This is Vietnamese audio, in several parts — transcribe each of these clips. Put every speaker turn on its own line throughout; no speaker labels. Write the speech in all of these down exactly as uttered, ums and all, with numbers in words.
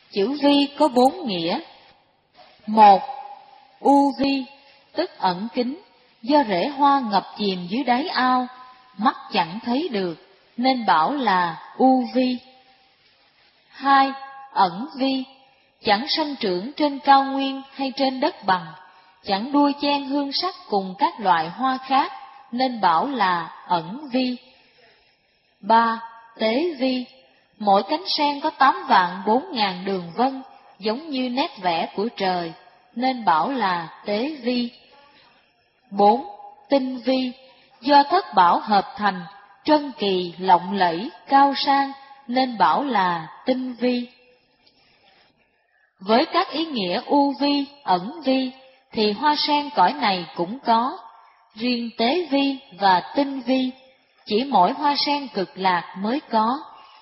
Chữ vi có bốn nghĩa. Một, u vi, tức ẩn kín, do rễ hoa ngập chìm dưới đáy ao, mắt chẳng thấy được, nên bảo là u vi. Hai, ẩn vi, chẳng sanh trưởng trên cao nguyên hay trên đất bằng, chẳng đua chen hương sắc cùng các loại hoa khác, nên bảo là ẩn vi. Ba, tế vi, mỗi cánh sen có tám vạn bốn ngàn đường vân, giống như nét vẽ của trời, nên bảo là tế vi. Bốn, tinh vi, do thất bảo hợp thành, trân kỳ, lộng lẫy, cao sang, nên bảo là tinh vi. Với các ý nghĩa u vi, ẩn vi, thì hoa sen cõi này cũng có. Riêng tế vi và tinh vi, chỉ mỗi hoa sen cực lạc mới có.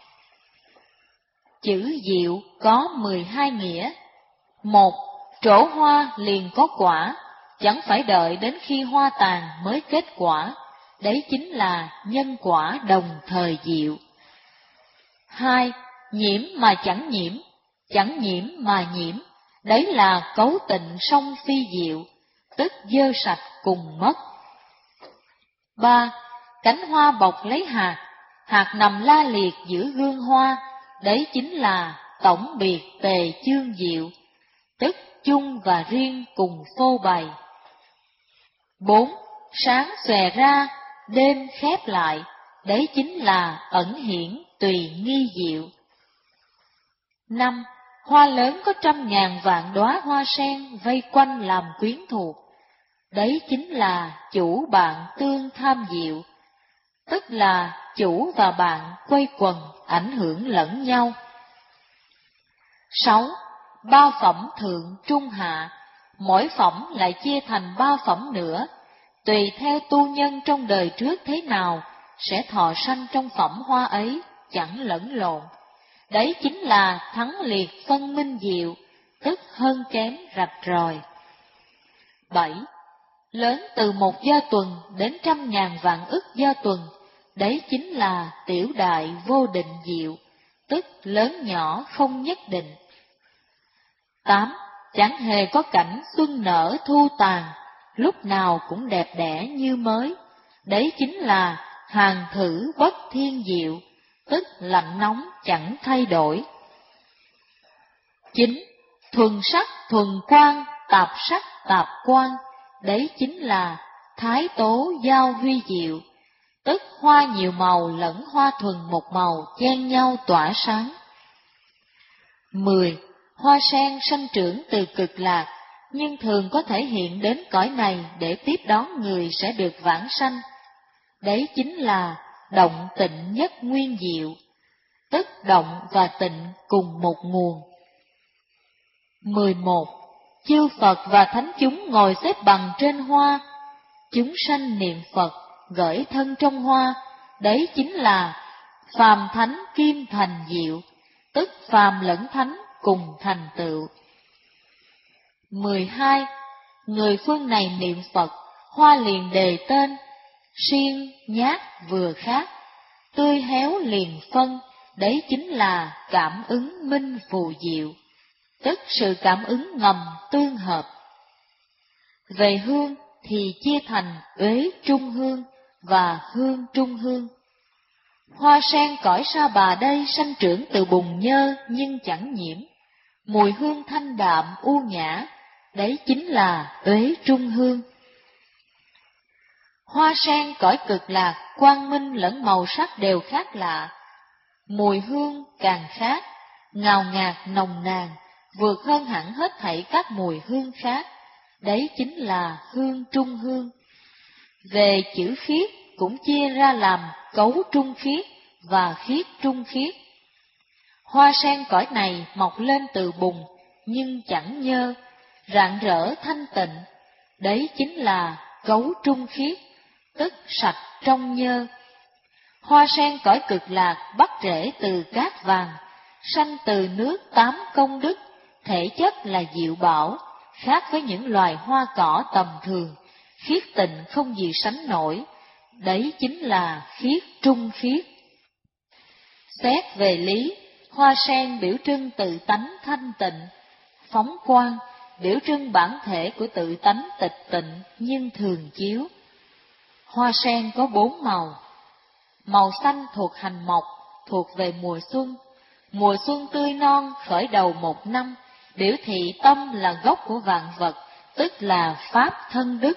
Chữ diệu có mười hai nghĩa. Một, trổ hoa liền có quả, chẳng phải đợi đến khi hoa tàn mới kết quả, đấy chính là nhân quả đồng thời diệu. Hai, nhiễm mà chẳng nhiễm, chẳng nhiễm mà nhiễm, đấy là cấu tịnh song phi diệu, tức dơ sạch cùng mất. Ba, cánh hoa bọc lấy hạt, hạt nằm la liệt giữa gương hoa, đấy chính là tổng biệt tề chương diệu, tức chung và riêng cùng phô bày. Bốn, sáng xòe ra, đêm khép lại, đấy chính là ẩn hiển tùy nghi diệu. Năm, hoa lớn có trăm ngàn vạn đóa hoa sen vây quanh làm quyến thuộc, đấy chính là chủ bạn tương tham diệu, tức là chủ và bạn quây quần ảnh hưởng lẫn nhau. Sáu, ba phẩm thượng trung hạ, mỗi phẩm lại chia thành ba phẩm nữa, tùy theo tu nhân trong đời trước thế nào, sẽ thọ sanh trong phẩm hoa ấy, chẳng lẫn lộn. Đấy chính là thắng liệt phân minh diệu, tức hơn kém rạch ròi. Bảy, lớn từ một do tuần đến trăm ngàn vạn ức do tuần, đấy chính là tiểu đại vô định diệu, tức lớn nhỏ không nhất định. Tám, chẳng hề có cảnh xuân nở thu tàn, lúc nào cũng đẹp đẽ như mới, đấy chính là hàng thử bất thiên diệu, tức lạnh nóng chẳng thay đổi. Chín, thuần sắc thuần quang, tạp sắc tạp quang, đấy chính là thái tố giao huy diệu, tức hoa nhiều màu lẫn hoa thuần một màu chen nhau tỏa sáng. Mười, hoa sen sanh trưởng từ cực lạc, nhưng thường có thể hiện đến cõi này để tiếp đón người sẽ được vãng sanh. Đấy chính là động tịnh nhất nguyên diệu, tức động và tịnh cùng một nguồn. Mười một, chư Phật và thánh chúng ngồi xếp bằng trên hoa, chúng sanh niệm Phật, gởi thân trong hoa, đấy chính là phàm thánh kim thành diệu, tức phàm lẫn thánh cùng thành tựu. Mười hai, người phương này niệm Phật, hoa liền đề tên, xiên, nhát vừa khác, tươi héo liền phân, đấy chính là cảm ứng minh phù diệu, tức sự cảm ứng ngầm tương hợp. Về hương thì chia thành uế trung hương và hương trung hương. Hoa sen cõi Sa Bà đây sanh trưởng từ bùn nhơ nhưng chẳng nhiễm, mùi hương thanh đạm u nhã, đấy chính là uế trung hương. Hoa sen cõi cực lạc, quang minh lẫn màu sắc đều khác lạ, mùi hương càng khác, ngào ngạt nồng nàn, vượt hơn hẳn hết thảy các mùi hương khác, đấy chính là hương trung hương. Về chữ khiết cũng chia ra làm cấu trung khiết và khiết trung khiết. Hoa sen cõi này mọc lên từ bùn, nhưng chẳng nhơ, rạng rỡ thanh tịnh, đấy chính là cấu trung khiết, tức sạch trong nhơ. Hoa sen cõi cực lạc bắt rễ từ cát vàng, sanh từ nước tám công đức, thể chất là diệu bảo, khác với những loài hoa cỏ tầm thường, khiết tịnh không gì sánh nổi, đấy chính là khiết trung khiết. Xét về lý, Hoa sen biểu trưng tự tánh thanh tịnh, phóng quang, biểu trưng bản thể của tự tánh tịch tịnh nhưng thường chiếu. Hoa sen có bốn màu. Màu xanh thuộc hành mộc, thuộc về mùa xuân. Mùa xuân tươi non khởi đầu một năm, biểu thị tâm là gốc của vạn vật, tức là pháp thân đức.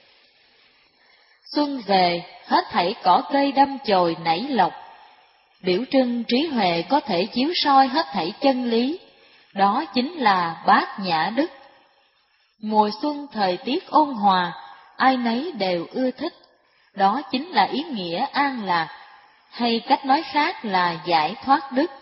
Xuân về, hết thảy cỏ cây đâm chồi nảy lộc, biểu trưng trí huệ có thể chiếu soi hết thảy chân lý, đó chính là bát nhã đức. Mùa xuân thời tiết ôn hòa, ai nấy đều ưa thích, đó chính là ý nghĩa an lạc, hay cách nói khác là giải thoát đức.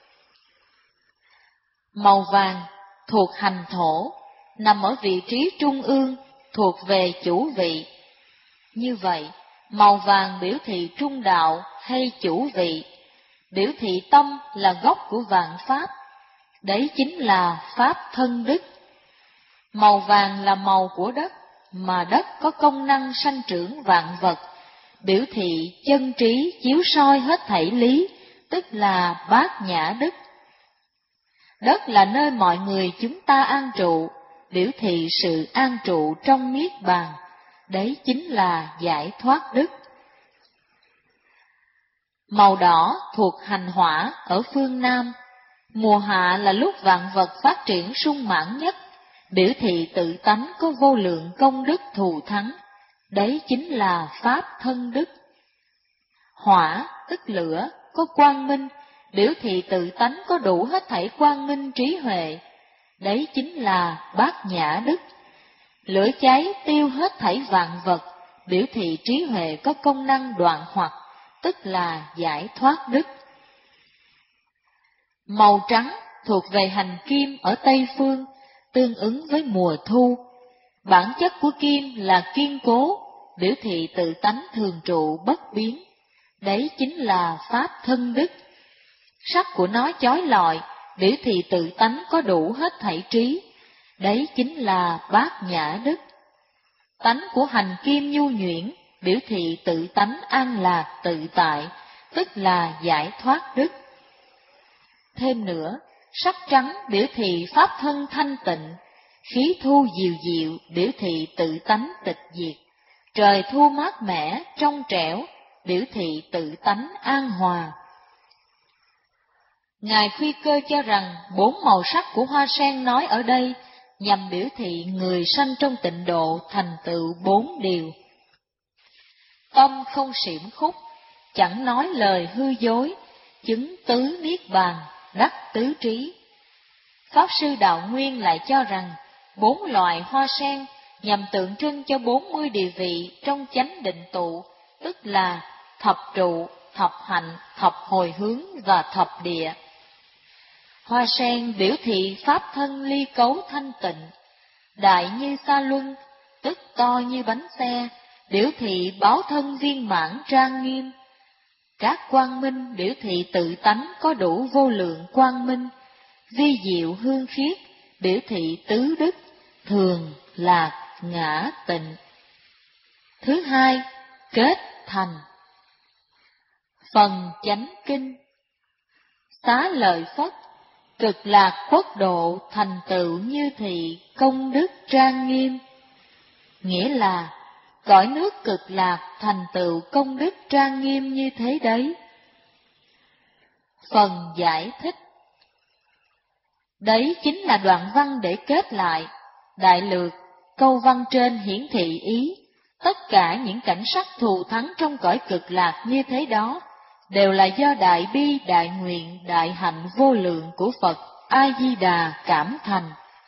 Màu vàng thuộc hành thổ, nằm ở vị trí trung ương, thuộc về chủ vị. Như vậy, màu vàng biểu thị trung đạo hay chủ vị, biểu thị tâm là gốc của vạn pháp, đấy chính là pháp thân đức. Màu vàng là màu của đất, mà đất có công năng sanh trưởng vạn vật, biểu thị chân trí chiếu soi hết thảy lý, tức là bát nhã đức. Đất là nơi mọi người chúng ta an trụ, biểu thị sự an trụ trong niết bàn, đấy chính là giải thoát đức. Màu đỏ thuộc hành hỏa ở phương Nam, mùa hạ là lúc vạn vật phát triển sung mãn nhất, biểu thị tự tánh có vô lượng công đức thù thắng, đấy chính là pháp thân đức. Hỏa tức lửa, có quang minh, biểu thị tự tánh có đủ hết thảy quang minh trí huệ, đấy chính là bát nhã đức. Lửa cháy tiêu hết thảy vạn vật, biểu thị trí huệ có công năng đoạn hoặc, tức là giải thoát đức. Màu trắng thuộc về hành kim ở Tây Phương, tương ứng với mùa thu. Bản chất của kim là kiên cố, biểu thị tự tánh thường trụ bất biến, đấy chính là pháp thân đức. Sắc của nó chói lọi, biểu thị tự tánh có đủ hết thảy trí, đấy chính là bát nhã đức. Tánh của hành kim nhu nhuyễn, biểu thị tự tánh an lạc tự tại, tức là giải thoát đức. Thêm nữa, sắc trắng biểu thị pháp thân thanh tịnh, khí thu dịu dịu biểu thị tự tánh tịch diệt, trời thu mát mẻ trong trẻo biểu thị tự tánh an hòa. Ngài Khuy Cơ cho rằng bốn màu sắc của hoa sen nói ở đây nhằm biểu thị người sanh trong tịnh độ thành tựu bốn điều: tâm không xiểm khúc, chẳng nói lời hư dối, chứng tứ niết bàn, đắc tứ trí. Pháp sư Đạo Nguyên lại cho rằng bốn loại hoa sen nhằm tượng trưng cho bốn mươi địa vị trong chánh định tụ, tức là thập trụ, thập hạnh, thập hồi hướng và thập địa. Hoa sen biểu thị pháp thân ly cấu thanh tịnh, đại như sa luân, tức to như bánh xe, biểu thị báo thân viên mãn trang nghiêm. Các quang minh biểu thị tự tánh có đủ vô lượng quang minh, vi diệu hương khiết, biểu thị tứ đức, thường, lạc, ngã, tịnh. Thứ hai, kết thành. Phần chánh kinh. Xá lợi Phất, cực lạc quốc độ thành tựu như thị công đức trang nghiêm. Nghĩa là, cõi nước cực lạc thành tựu công đức trang nghiêm như thế đấy. Phần giải thích. Đấy chính là đoạn văn để kết lại, đại lược, câu văn trên hiển thị ý, tất cả những cảnh sắc thù thắng trong cõi cực lạc như thế đó, đều là do đại bi, đại nguyện, đại hạnh vô lượng của Phật A-di-đà cảm thành.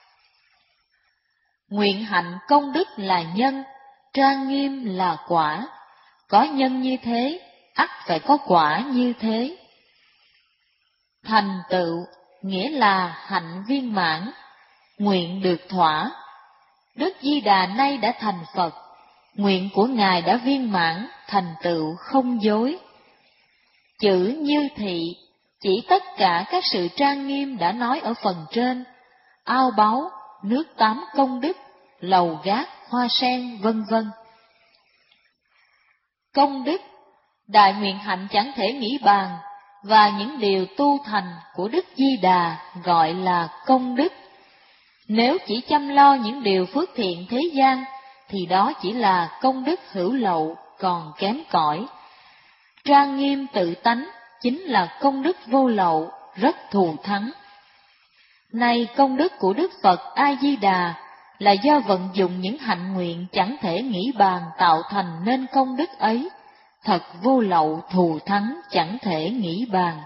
Nguyện hạnh công đức là nhân, trang nghiêm là quả, có nhân như thế, ắt phải có quả như thế. Thành tựu nghĩa là hạnh viên mãn, nguyện được thỏa. Đức Di Đà nay đã thành Phật, nguyện của Ngài đã viên mãn, thành tựu không dối. Chữ như thị chỉ tất cả các sự trang nghiêm đã nói ở phần trên, ao báu, nước tắm công đức, lầu gác, hoa sen, vân vân. Công đức, đại nguyện hạnh chẳng thể nghĩ bàn, và những điều tu thành của Đức Di Đà gọi là công đức. Nếu chỉ chăm lo những điều phước thiện thế gian, thì đó chỉ là công đức hữu lậu, còn kém cỏi. Trang nghiêm tự tánh chính là công đức vô lậu, rất thù thắng. Này công đức của Đức Phật A-di-đà là do vận dụng những hạnh nguyện chẳng thể nghĩ bàn tạo thành nên công đức ấy, thật vô lậu thù thắng chẳng thể nghĩ bàn.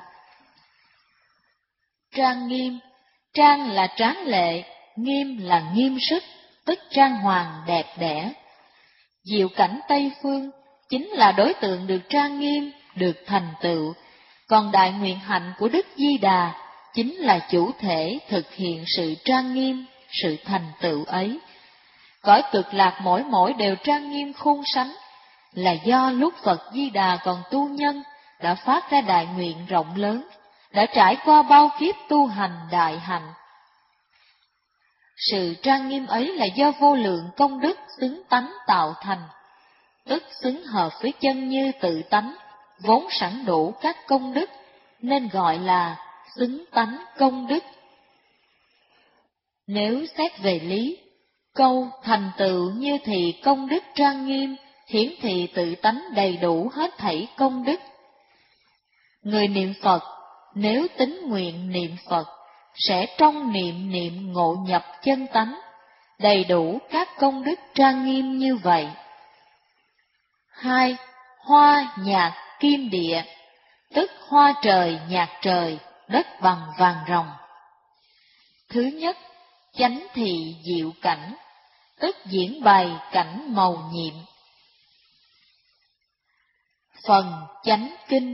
Trang nghiêm, trang là tráng lệ, nghiêm là nghiêm sức, tức trang hoàng đẹp đẽ. Diệu cảnh Tây Phương chính là đối tượng được trang nghiêm, được thành tựu, còn đại nguyện hạnh của Đức Di Đà chính là chủ thể thực hiện sự trang nghiêm, sự thành tựu ấy. Cõi cực lạc mỗi mỗi đều trang nghiêm khôn sánh, là do lúc Phật Di Đà còn tu nhân đã phát ra đại nguyện rộng lớn, đã trải qua bao kiếp tu hành đại hạnh. Sự trang nghiêm ấy là do vô lượng công đức xứng tánh tạo thành, tức xứng hợp với chân như tự tánh, vốn sẵn đủ các công đức, nên gọi là xứng tánh công đức. Nếu xét về lý, câu thành tựu như thì công đức trang nghiêm, hiển thị tự tánh đầy đủ hết thảy công đức. Người niệm Phật, nếu tín nguyện niệm Phật, sẽ trong niệm niệm ngộ nhập chân tánh, đầy đủ các công đức trang nghiêm như vậy. Hai, hoa nhạc kim địa, tức hoa trời nhạc trời, đất bằng vàng ròng. Thứ nhất, chánh thị diệu cảnh, tức diễn bày cảnh màu nhiệm. Phần chánh kinh.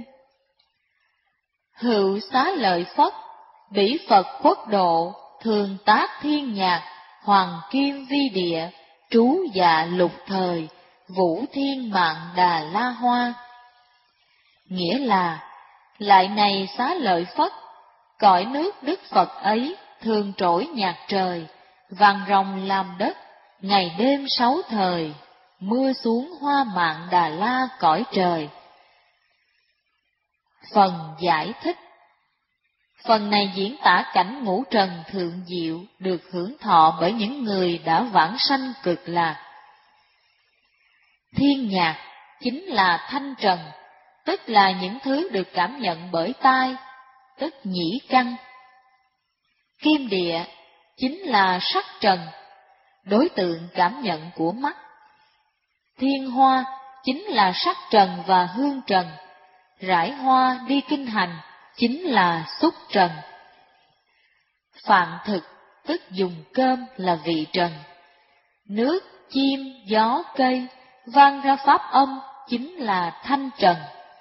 Hữu xá lợi Phất, bỉ Phật khuất độ, thường tác thiên nhạc, hoàng kim vi địa, trú dạ lục thời, vũ thiên mạng đà la hoa. Nghĩa là, lại này xá lợi Phất, cõi nước Đức Phật ấy thường trỗi nhạc trời, vàng ròng làm đất, ngày đêm sáu thời, mưa xuống hoa mạng đà la cõi trời. Phần giải thích. Phần này diễn tả cảnh ngũ trần thượng diệu được hưởng thọ bởi những người đã vãng sanh cực lạc. Thiên nhạc chính là thanh trần, tức là những thứ được cảm nhận bởi tai, tức nhĩ căn. Kim địa chính là sắc trần, đối tượng cảm nhận của mắt. Thiên hoa chính là sắc trần và hương trần, rải hoa đi kinh hành chính là xúc trần. Phạm thực tức dùng cơm là vị trần. Nước, chim, gió, cây vang ra pháp âm chính là thanh trần.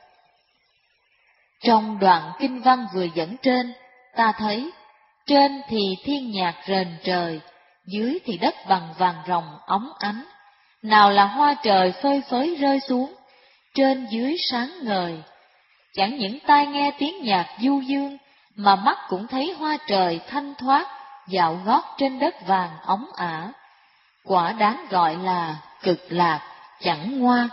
Trong đoạn kinh văn vừa dẫn trên, ta thấy trên thì thiên nhạc rền trời, dưới thì đất bằng vàng ròng óng ánh. Nào là hoa trời phơi phới rơi xuống, trên dưới sáng ngời. Chẳng những tai nghe tiếng nhạc du dương, mà mắt cũng thấy hoa trời thanh thoát, dạo gót trên đất vàng óng ả. Quả đáng gọi là cực lạc, chẳng ngoa.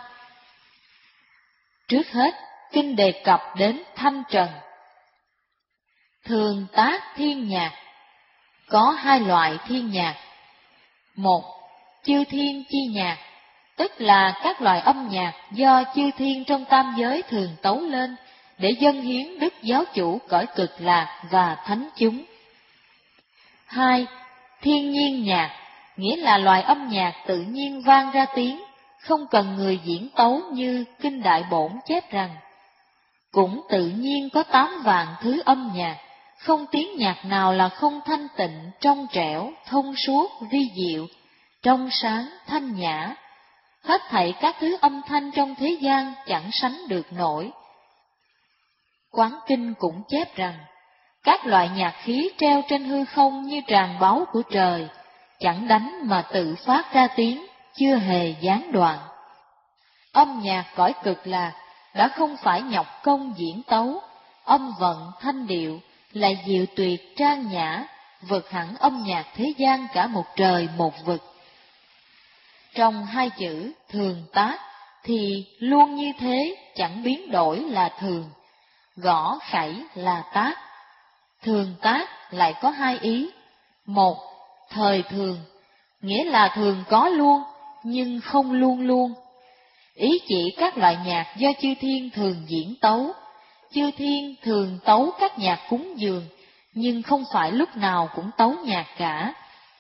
Trước hết, kinh đề cập đến thanh trần. Thường tác thiên nhạc. Có hai loại thiên nhạc. Một, chư thiên chi nhạc, tức là các loại âm nhạc do chư thiên trong tam giới thường tấu lên để dâng hiến Đức Giáo Chủ cõi cực lạc và thánh chúng. Hai, thiên nhiên nhạc, nghĩa là loại âm nhạc tự nhiên vang ra tiếng, không cần người diễn tấu như Kinh Đại Bổn chép rằng, cũng tự nhiên có tám vạn thứ âm nhạc, không tiếng nhạc nào là không thanh tịnh, trong trẻo, thông suốt, vi diệu, trong sáng, thanh nhã. Hết thảy các thứ âm thanh trong thế gian chẳng sánh được nổi. Quán Kinh cũng chép rằng, các loại nhạc khí treo trên hư không như tràn báu của trời, chẳng đánh mà tự phát ra tiếng, chưa hề gián đoạn. Âm nhạc cõi cực lạc đã không phải nhọc công diễn tấu, âm vận thanh điệu là diệu tuyệt trang nhã, vượt hẳn âm nhạc thế gian cả một trời một vực. Trong hai chữ thường tác thì luôn như thế, chẳng biến đổi là thường. gõ khẩy là tác. Thường tác lại có hai ý. Một, thời thường, nghĩa là thường có luôn, nhưng không luôn luôn. Ý chỉ các loại nhạc do chư thiên thường diễn tấu. Chư thiên thường tấu các nhạc cúng dường, nhưng không phải lúc nào cũng tấu nhạc cả.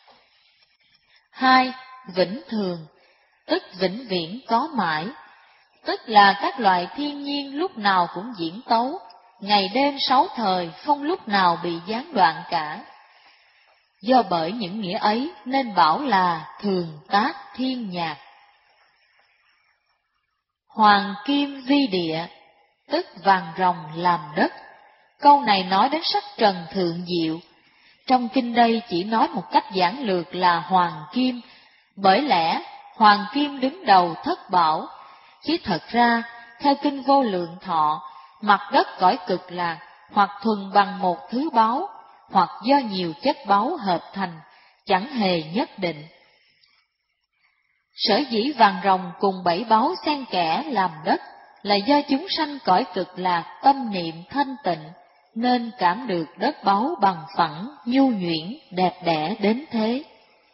Hai, vĩnh thường, tức vĩnh viễn có mãi, tức là các loại thiên nhiên lúc nào cũng diễn tấu, ngày đêm sáu thời không lúc nào bị gián đoạn cả. Do bởi những nghĩa ấy nên bảo là thường tác thiên nhạc. Hoàng kim vi địa, tức vàng ròng làm đất. Câu này nói đến sắc trần thượng diệu. Trong kinh đây chỉ nói một cách giản lược là hoàng kim, bởi lẽ hoàng kim đứng đầu thất bảo, chứ thật ra, theo kinh Vô Lượng Thọ, mặt đất cõi cực lạc hoặc thuần bằng một thứ báu, hoặc do nhiều chất báu hợp thành, chẳng hề nhất định. Sở dĩ vàng ròng cùng bảy báu xen kẽ làm đất, là do chúng sanh cõi cực lạc tâm niệm thanh tịnh, nên cảm được đất báu bằng phẳng, nhu nhuyễn, đẹp đẽ đến thế.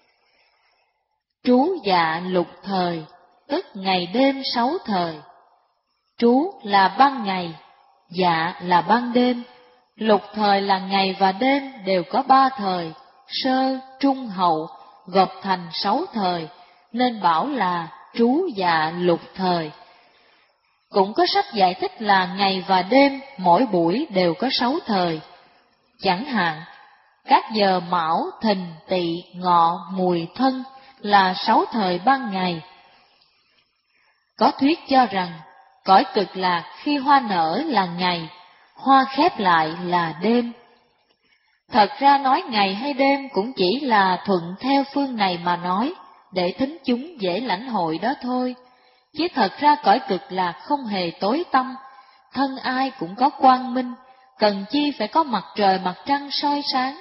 Trú dạ lục thời, tức ngày đêm sáu thời. Trú là ban ngày, dạ là ban đêm, lục thời là ngày và đêm đều có ba thời, sơ, trung, hậu, gộp thành sáu thời, nên bảo là trú dạ lục thời. Cũng có sách giải thích là ngày và đêm mỗi buổi đều có sáu thời. Chẳng hạn, các giờ Mão, Thìn, Tỵ, Ngọ, Mùi, Thân là sáu thời ban ngày. Có thuyết cho rằng, cõi cực lạc khi hoa nở là ngày, hoa khép lại là đêm. Thật ra nói ngày hay đêm cũng chỉ là thuận theo phương này mà nói, để thính chúng dễ lãnh hội đó thôi. Chứ thật ra cõi cực lạc không hề tối tăm, thân ai cũng có quang minh, cần chi phải có mặt trời mặt trăng soi sáng.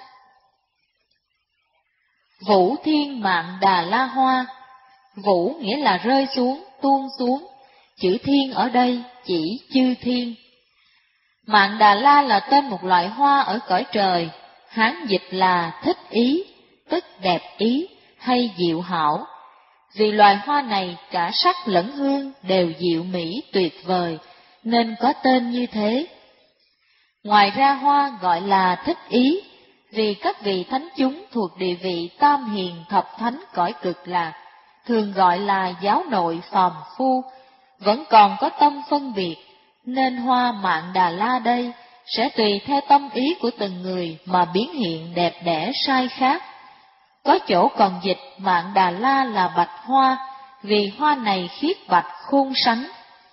Vũ thiên mạng Đà La Hoa, vũ nghĩa là rơi xuống, tuôn xuống, chữ thiên ở đây chỉ chư thiên. Mạng Đà La là tên một loại hoa ở cõi trời, Hán dịch là thích ý, tức đẹp ý hay diệu hảo. Vì loài hoa này cả sắc lẫn hương đều diệu mỹ tuyệt vời, nên có tên như thế. Ngoài ra hoa gọi là thích ý, vì các vị thánh chúng thuộc địa vị tam hiền thập thánh cõi cực lạc, thường gọi là giáo nội phàm phu, vẫn còn có tâm phân biệt, nên hoa Mạng Đà La đây sẽ tùy theo tâm ý của từng người mà biến hiện đẹp đẽ sai khác. Có chỗ còn dịch Mạng Đà La là bạch hoa, vì hoa này khiết bạch khôn sánh.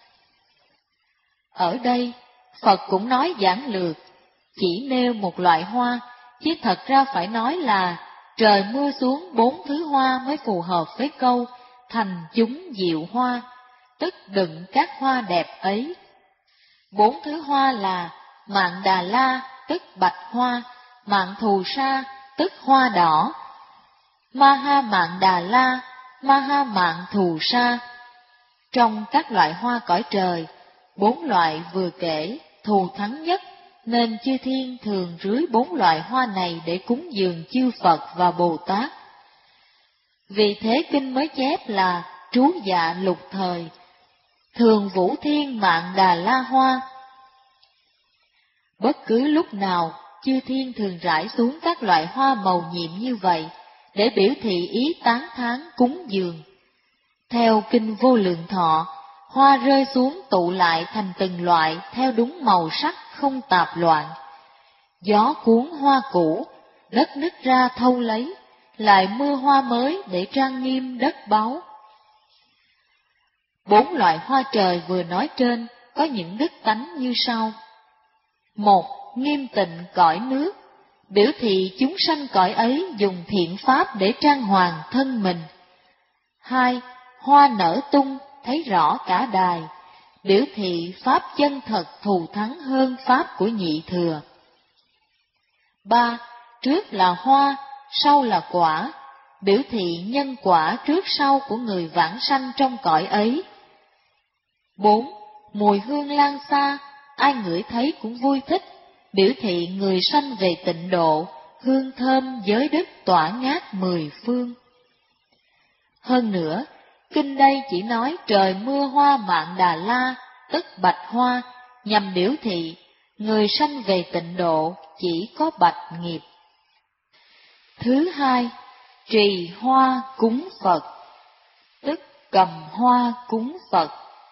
Ở đây, Phật cũng nói giản lược, chỉ nêu một loại hoa, chứ thật ra phải nói là trời mưa xuống bốn thứ hoa mới phù hợp với câu thành chúng diệu hoa, tức đựng các hoa đẹp ấy. Bốn thứ hoa là Mạng Đà La, tức bạch hoa, Mạng Thù Sa, tức hoa đỏ, Ma Ha Mạng Đà La, Ma Ha Mạng Thù Sa. Trong các loại hoa cõi trời, bốn loại vừa kể thù thắng nhất, nên chư thiên thường rưới bốn loại hoa này để cúng dường chư Phật và Bồ Tát. Vì thế kinh mới chép là trú dạ lục thời, thường vũ thiên Mạng Đà La hoa. Bất cứ lúc nào, chư thiên thường rải xuống các loại hoa màu nhiệm như vậy, để biểu thị ý tán thán cúng dường. Theo kinh Vô Lượng Thọ, hoa rơi xuống tụ lại thành từng loại theo đúng màu sắc không tạp loạn. Gió cuốn hoa cũ, đất nứt ra thâu lấy, lại mưa hoa mới để trang nghiêm đất báu. Bốn loại hoa trời vừa nói trên có những đức tánh như sau. Một, nghiêm tịnh cõi nước, biểu thị chúng sanh cõi ấy dùng thiện pháp để trang hoàng thân mình. Hai, hoa nở tung, thấy rõ cả đài, biểu thị pháp chân thật thù thắng hơn pháp của nhị thừa. Ba, trước là hoa, sau là quả, biểu thị nhân quả trước sau của người vãng sanh trong cõi ấy. Bốn, mùi hương lan xa, ai ngửi thấy cũng vui thích, biểu thị người sanh về tịnh độ, hương thơm giới đức tỏa ngát mười phương. Hơn nữa, kinh đây chỉ nói trời mưa hoa Mạn Đà La, tức bạch hoa, nhằm biểu thị người sanh về tịnh độ chỉ có bạch nghiệp. Thứ hai, trì hoa cúng Phật, tức cầm hoa cúng Phật.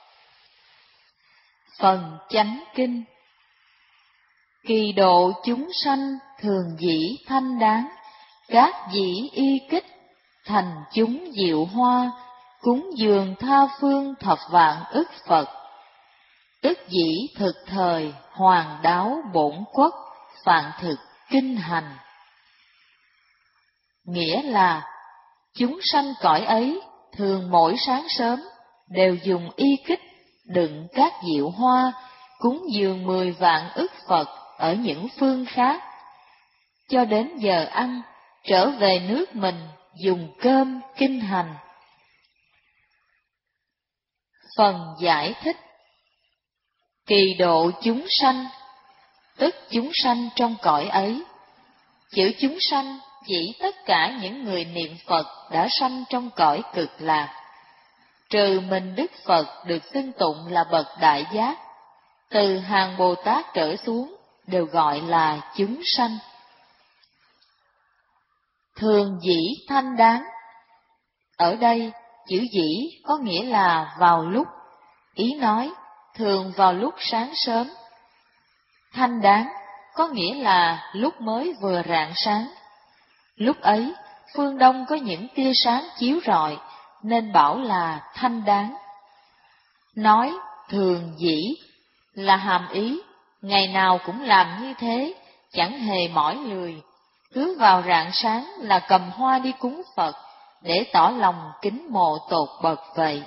Phần chánh kinh. Kỳ độ chúng sanh thường dĩ thanh đáng, các dĩ y kích, thành chúng diệu hoa, cúng dường tha phương thập vạn ức Phật. Tức dĩ thực thời hoàng đáo bổn quốc, phạn thực kinh hành. Nghĩa là, chúng sanh cõi ấy thường mỗi sáng sớm đều dùng y kích đựng các diệu hoa, cúng dường mười vạn ức Phật ở những phương khác. Cho đến giờ ăn, trở về nước mình dùng cơm kinh hành. Phần giải thích. Kỳ độ chúng sanh, tức chúng sanh trong cõi ấy. Chữ chúng sanh chỉ tất cả những người niệm Phật đã sanh trong cõi cực lạc. Trừ mình Đức Phật được xưng tụng là bậc đại giác, từ hàng Bồ Tát trở xuống đều gọi là chúng sanh. Thường dĩ thanh đáng. Ở đây, chữ dĩ có nghĩa là vào lúc, ý nói thường vào lúc sáng sớm. Thanh đáng có nghĩa là lúc mới vừa rạng sáng. Lúc ấy, phương Đông có những tia sáng chiếu rọi, nên bảo là thanh đáng. Nói thường dĩ là hàm ý, ngày nào cũng làm như thế, chẳng hề mỏi lười, cứ vào rạng sáng là cầm hoa đi cúng Phật, để tỏ lòng kính mộ tột bậc vậy.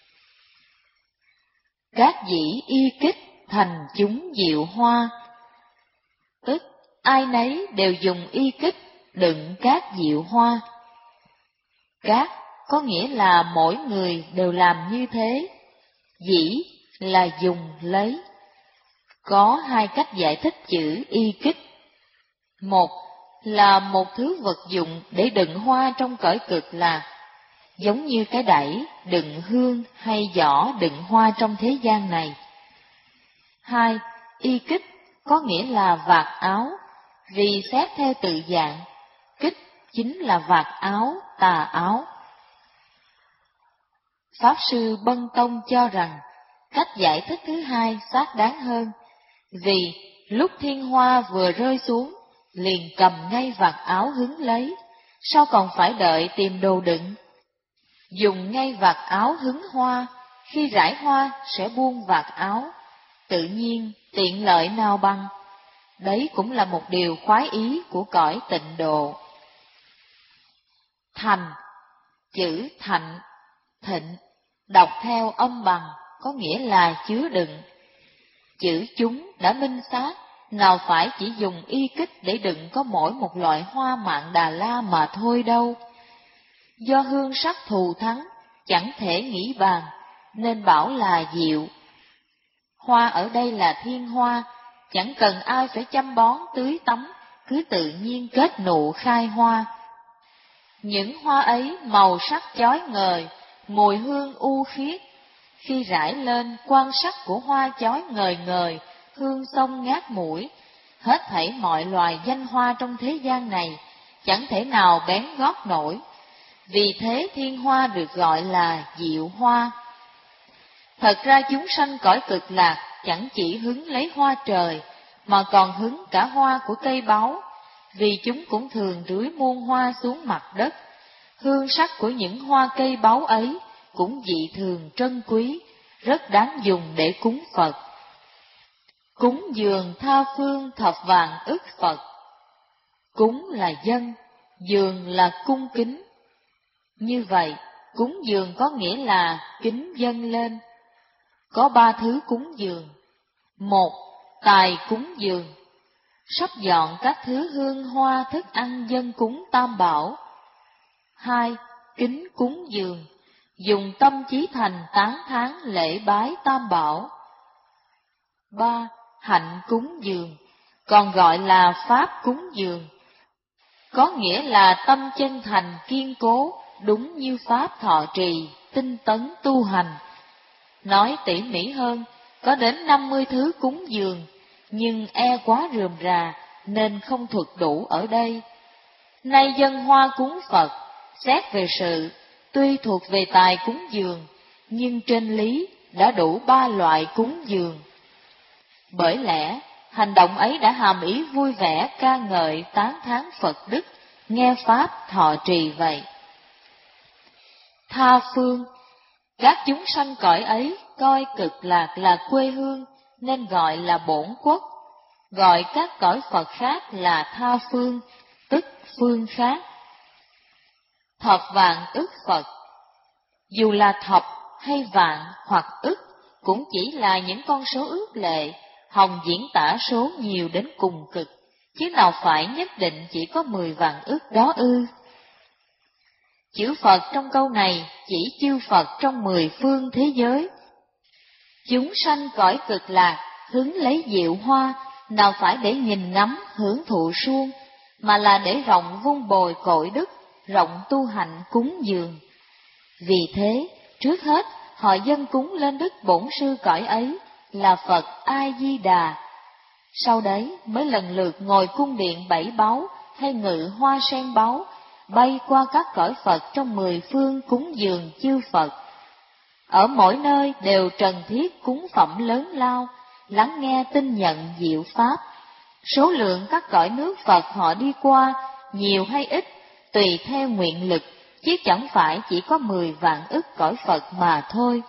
Các dĩ y kích thành chúng diệu hoa, tức ai nấy đều dùng y kích đựng các diệu hoa. Các có nghĩa là mỗi người đều làm như thế, dĩ là dùng lấy. Có hai cách giải thích chữ y kích. Một là một thứ vật dụng để đựng hoa trong cõi cực lạc, giống như cái đẩy đựng hương hay giỏ đựng hoa trong thế gian này. Hai, y kích có nghĩa là vạt áo, vì xét theo tự dạng, kích chính là vạt áo, tà áo. Pháp sư Bân Tông cho rằng cách giải thích thứ hai xác đáng hơn, vì lúc thiên hoa vừa rơi xuống, liền cầm ngay vạt áo hứng lấy, sao còn phải đợi tìm đồ đựng. Dùng ngay vạt áo hứng hoa, khi rải hoa sẽ buông vạt áo, tự nhiên tiện lợi nào bằng. Đấy cũng là một điều khoái ý của cõi tịnh độ. Thành, chữ thạnh, thịnh, đọc theo âm bằng, có nghĩa là chứa đựng. Chữ chúng đã minh xác, nào phải chỉ dùng y kích để đựng có mỗi một loại hoa Mạn Đà La mà thôi đâu. Do hương sắc thù thắng, chẳng thể nghĩ bàn, nên bảo là diệu. Hoa ở đây là thiên hoa, chẳng cần ai phải chăm bón tưới tắm, cứ tự nhiên kết nụ khai hoa. Những hoa ấy màu sắc chói ngời, mùi hương u khiết. Khi rải lên, quan sắc của hoa chói ngời ngời, hương xông ngát mũi. Hết thảy mọi loài danh hoa trong thế gian này, chẳng thể nào bén gót nổi. Vì thế thiên hoa được gọi là diệu hoa. Thật ra chúng sanh cõi cực lạc chẳng chỉ hứng lấy hoa trời, mà còn hứng cả hoa của cây báu, vì chúng cũng thường rưới muôn hoa xuống mặt đất. Hương sắc của những hoa cây báu ấy cũng dị thường trân quý, rất đáng dùng để cúng Phật. Cúng dường tha phương thập vạn ức Phật. Cúng là dâng, dường là cung kính. Như vậy, cúng dường có nghĩa là kính dâng lên. Có ba thứ cúng dường. Một, tài cúng dường, sắp dọn các thứ hương hoa thức ăn dâng cúng tam bảo. Hai, kính cúng dường, dùng tâm chí thành tán thán lễ bái tam bảo. Ba, hạnh cúng dường, còn gọi là pháp cúng dường, có nghĩa là tâm chân thành kiên cố, đúng như pháp thọ trì, tinh tấn tu hành. Nói tỉ mỉ hơn, có đến năm mươi thứ cúng dường, nhưng e quá rườm rà nên không thuật đủ ở đây. Nay dân hoa cúng Phật, xét về sự, tuy thuộc về tài cúng dường, nhưng trên lý đã đủ ba loại cúng dường. Bởi lẽ, hành động ấy đã hàm ý vui vẻ ca ngợi tán thán Phật đức, nghe pháp thọ trì vậy. Tha phương, các chúng sanh cõi ấy coi Cực Lạc là quê hương nên gọi là bổn quốc, gọi các cõi Phật khác là tha phương, tức phương khác. Thập vạn ức Phật, dù là thập hay vạn hoặc ức cũng chỉ là những con số ước lệ, hòng diễn tả số nhiều đến cùng cực, chứ nào phải nhất định chỉ có mười vạn ức đó ư. Chữ Phật trong câu này chỉ chư Phật trong mười phương thế giới. Chúng sanh cõi Cực Lạc hứng lấy diệu hoa, nào phải để nhìn ngắm hưởng thụ suông, mà là để rộng vun bồi cội đức, rộng tu hành cúng dường. Vì thế, trước hết họ dâng cúng lên đức bổn sư cõi ấy là Phật A Di Đà. Sau đấy mới lần lượt ngồi cung điện bảy báu hay ngự hoa sen báu, bay qua các cõi Phật trong mười phương cúng dường chư Phật. Ở mỗi nơi đều trần thiết cúng phẩm lớn lao, lắng nghe tin nhận diệu pháp. Số lượng các cõi nước Phật họ đi qua, nhiều hay ít, tùy theo nguyện lực, chứ chẳng phải chỉ có mười vạn ức cõi Phật mà thôi.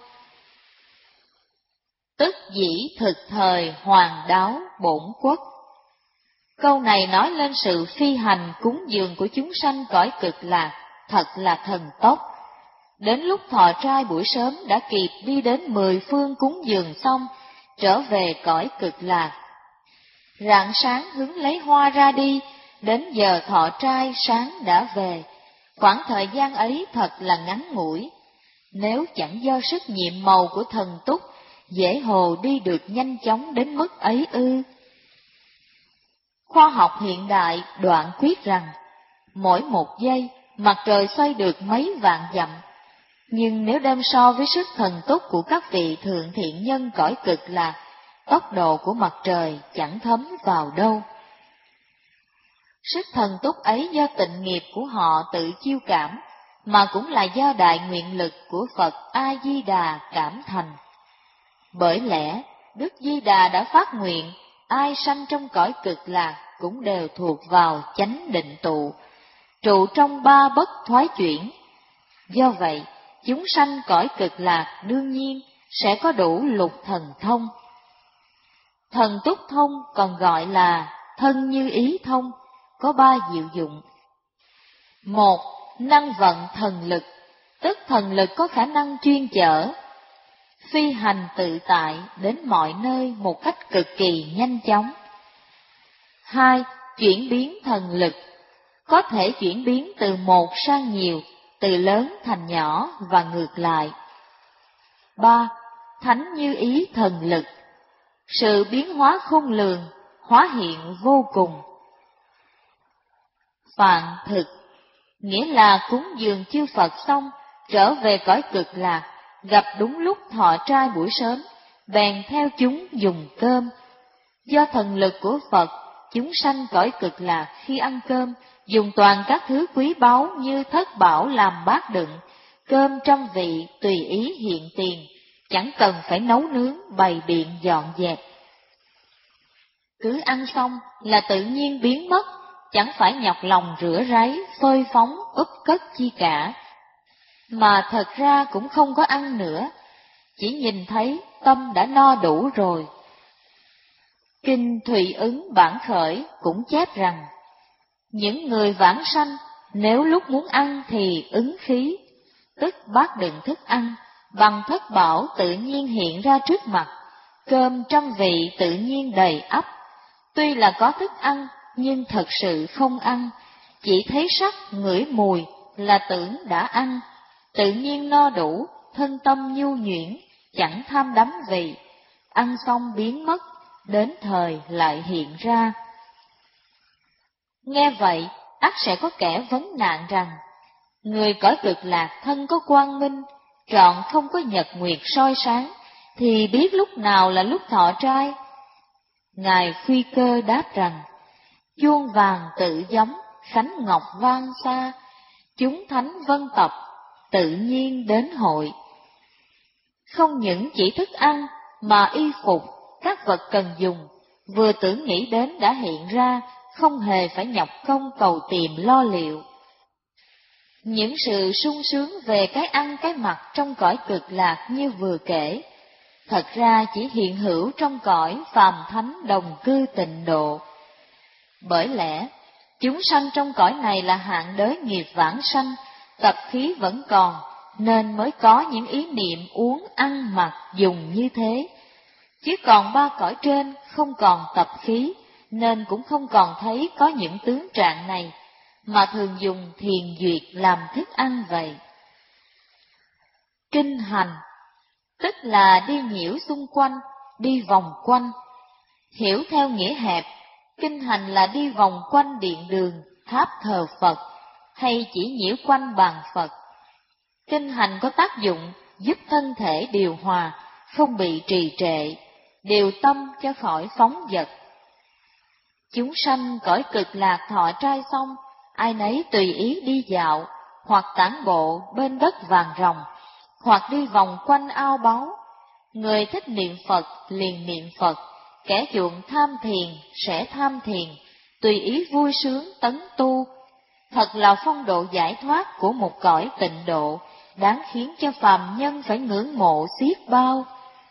Tức dĩ thực thời hoàng đáo bổn quốc. Câu này nói lên sự phi hành cúng dường của chúng sanh cõi Cực Lạc, thật là thần tốc. Đến lúc thọ trai buổi sớm đã kịp đi đến mười phương cúng dường xong, trở về cõi Cực Lạc. Rạng sáng hứng lấy hoa ra đi, đến giờ thọ trai sáng đã về. Khoảng thời gian ấy thật là ngắn ngủi. Nếu chẳng do sức nhiệm màu của thần túc, dễ hồ đi được nhanh chóng đến mức ấy ư. Khoa học hiện đại đoạn quyết rằng, mỗi một giây mặt trời xoay được mấy vạn dặm, nhưng nếu đem so với sức thần túc của các vị thượng thiện nhân cõi Cực Lạc, tốc độ của mặt trời chẳng thấm vào đâu. Sức thần túc ấy do tịnh nghiệp của họ tự chiêu cảm, mà cũng là do đại nguyện lực của Phật A Di Đà cảm thành. Bởi lẽ Đức Di Đà đã phát nguyện, ai sanh trong cõi Cực Lạc cũng đều thuộc vào chánh định tụ, trụ trong ba bất thoái chuyển. Do vậy, chúng sanh cõi Cực Lạc đương nhiên sẽ có đủ lục thần thông. Thần túc thông còn gọi là thân như ý thông, có ba diệu dụng. Một, năng vận thần lực, tức thần lực có khả năng chuyên chở, phi hành tự tại đến mọi nơi một cách cực kỳ nhanh chóng. Hai, chuyển biến thần lực, có thể chuyển biến từ một sang nhiều, từ lớn thành nhỏ và ngược lại. Ba, thánh như ý thần lực, sự biến hóa khôn lường, hóa hiện vô cùng. Phạn thực, nghĩa là cúng dường chư Phật xong, trở về cõi Cực Lạc, gặp đúng lúc thọ trai buổi sớm, bèn theo chúng dùng cơm. Do thần lực của Phật, chúng sanh cõi Cực Lạc khi ăn cơm, dùng toàn các thứ quý báu như thất bảo làm bát đựng, cơm trăm vị tùy ý hiện tiền, chẳng cần phải nấu nướng, bày biện dọn dẹp. Cứ ăn xong là tự nhiên biến mất, chẳng phải nhọc lòng rửa ráy, phơi phóng, úp cất chi cả. Mà thật ra cũng không có ăn nữa, chỉ nhìn thấy tâm đã no đủ rồi. Kinh Thùy Ứng Bản Khởi cũng chép rằng, những người vãng sanh nếu lúc muốn ăn thì ứng khí, tức bát đựng thức ăn, bằng thất bảo tự nhiên hiện ra trước mặt, cơm trăm vị tự nhiên đầy ắp. Tuy là có thức ăn, nhưng thật sự không ăn, chỉ thấy sắc, ngửi mùi là tưởng đã ăn, tự nhiên no đủ, thân tâm nhu nhuyễn, chẳng tham đắm vị, ăn xong biến mất, đến thời lại hiện ra. Nghe vậy, ắt sẽ có kẻ vấn nạn rằng, người cõi cực lạc thân có quang minh, trọn không có nhật nguyệt soi sáng, thì biết lúc nào là lúc thọ trai. Ngài Khuy Cơ đáp rằng, chuông vàng tự giống, khánh ngọc vang xa, chúng thánh vân tập, tự nhiên đến hội. Không những chỉ thức ăn, mà y phục, các vật cần dùng, vừa tưởng nghĩ đến đã hiện ra, không hề phải nhọc công cầu tìm lo liệu. Những sự sung sướng về cái ăn cái mặc trong cõi cực lạc như vừa kể, thật ra chỉ hiện hữu trong cõi phàm thánh đồng cư tịnh độ. Bởi lẽ, chúng sanh trong cõi này là hạng đới nghiệp vãng sanh, tập khí vẫn còn, nên mới có những ý niệm uống ăn mặc dùng như thế. Chứ còn ba cõi trên không còn tập khí, nên cũng không còn thấy có những tướng trạng này, mà thường dùng thiền duyệt làm thức ăn vậy. Kinh hành, tức là đi nhiễu xung quanh, đi vòng quanh. Hiểu theo nghĩa hẹp, kinh hành là đi vòng quanh điện đường, tháp thờ Phật, hay chỉ nhiễu quanh bàn Phật. Kinh hành có tác dụng giúp thân thể điều hòa, không bị trì trệ, điều tâm cho khỏi phóng dật. Chúng sanh cõi cực lạc thọ trai xong, ai nấy tùy ý đi dạo, hoặc tản bộ bên đất vàng ròng, hoặc đi vòng quanh ao báu. Người thích niệm Phật liền niệm Phật, kẻ chuộng tham thiền sẽ tham thiền, tùy ý vui sướng tấn tu. Thật là phong độ giải thoát của một cõi tịnh độ, đáng khiến cho phàm nhân phải ngưỡng mộ xiết bao.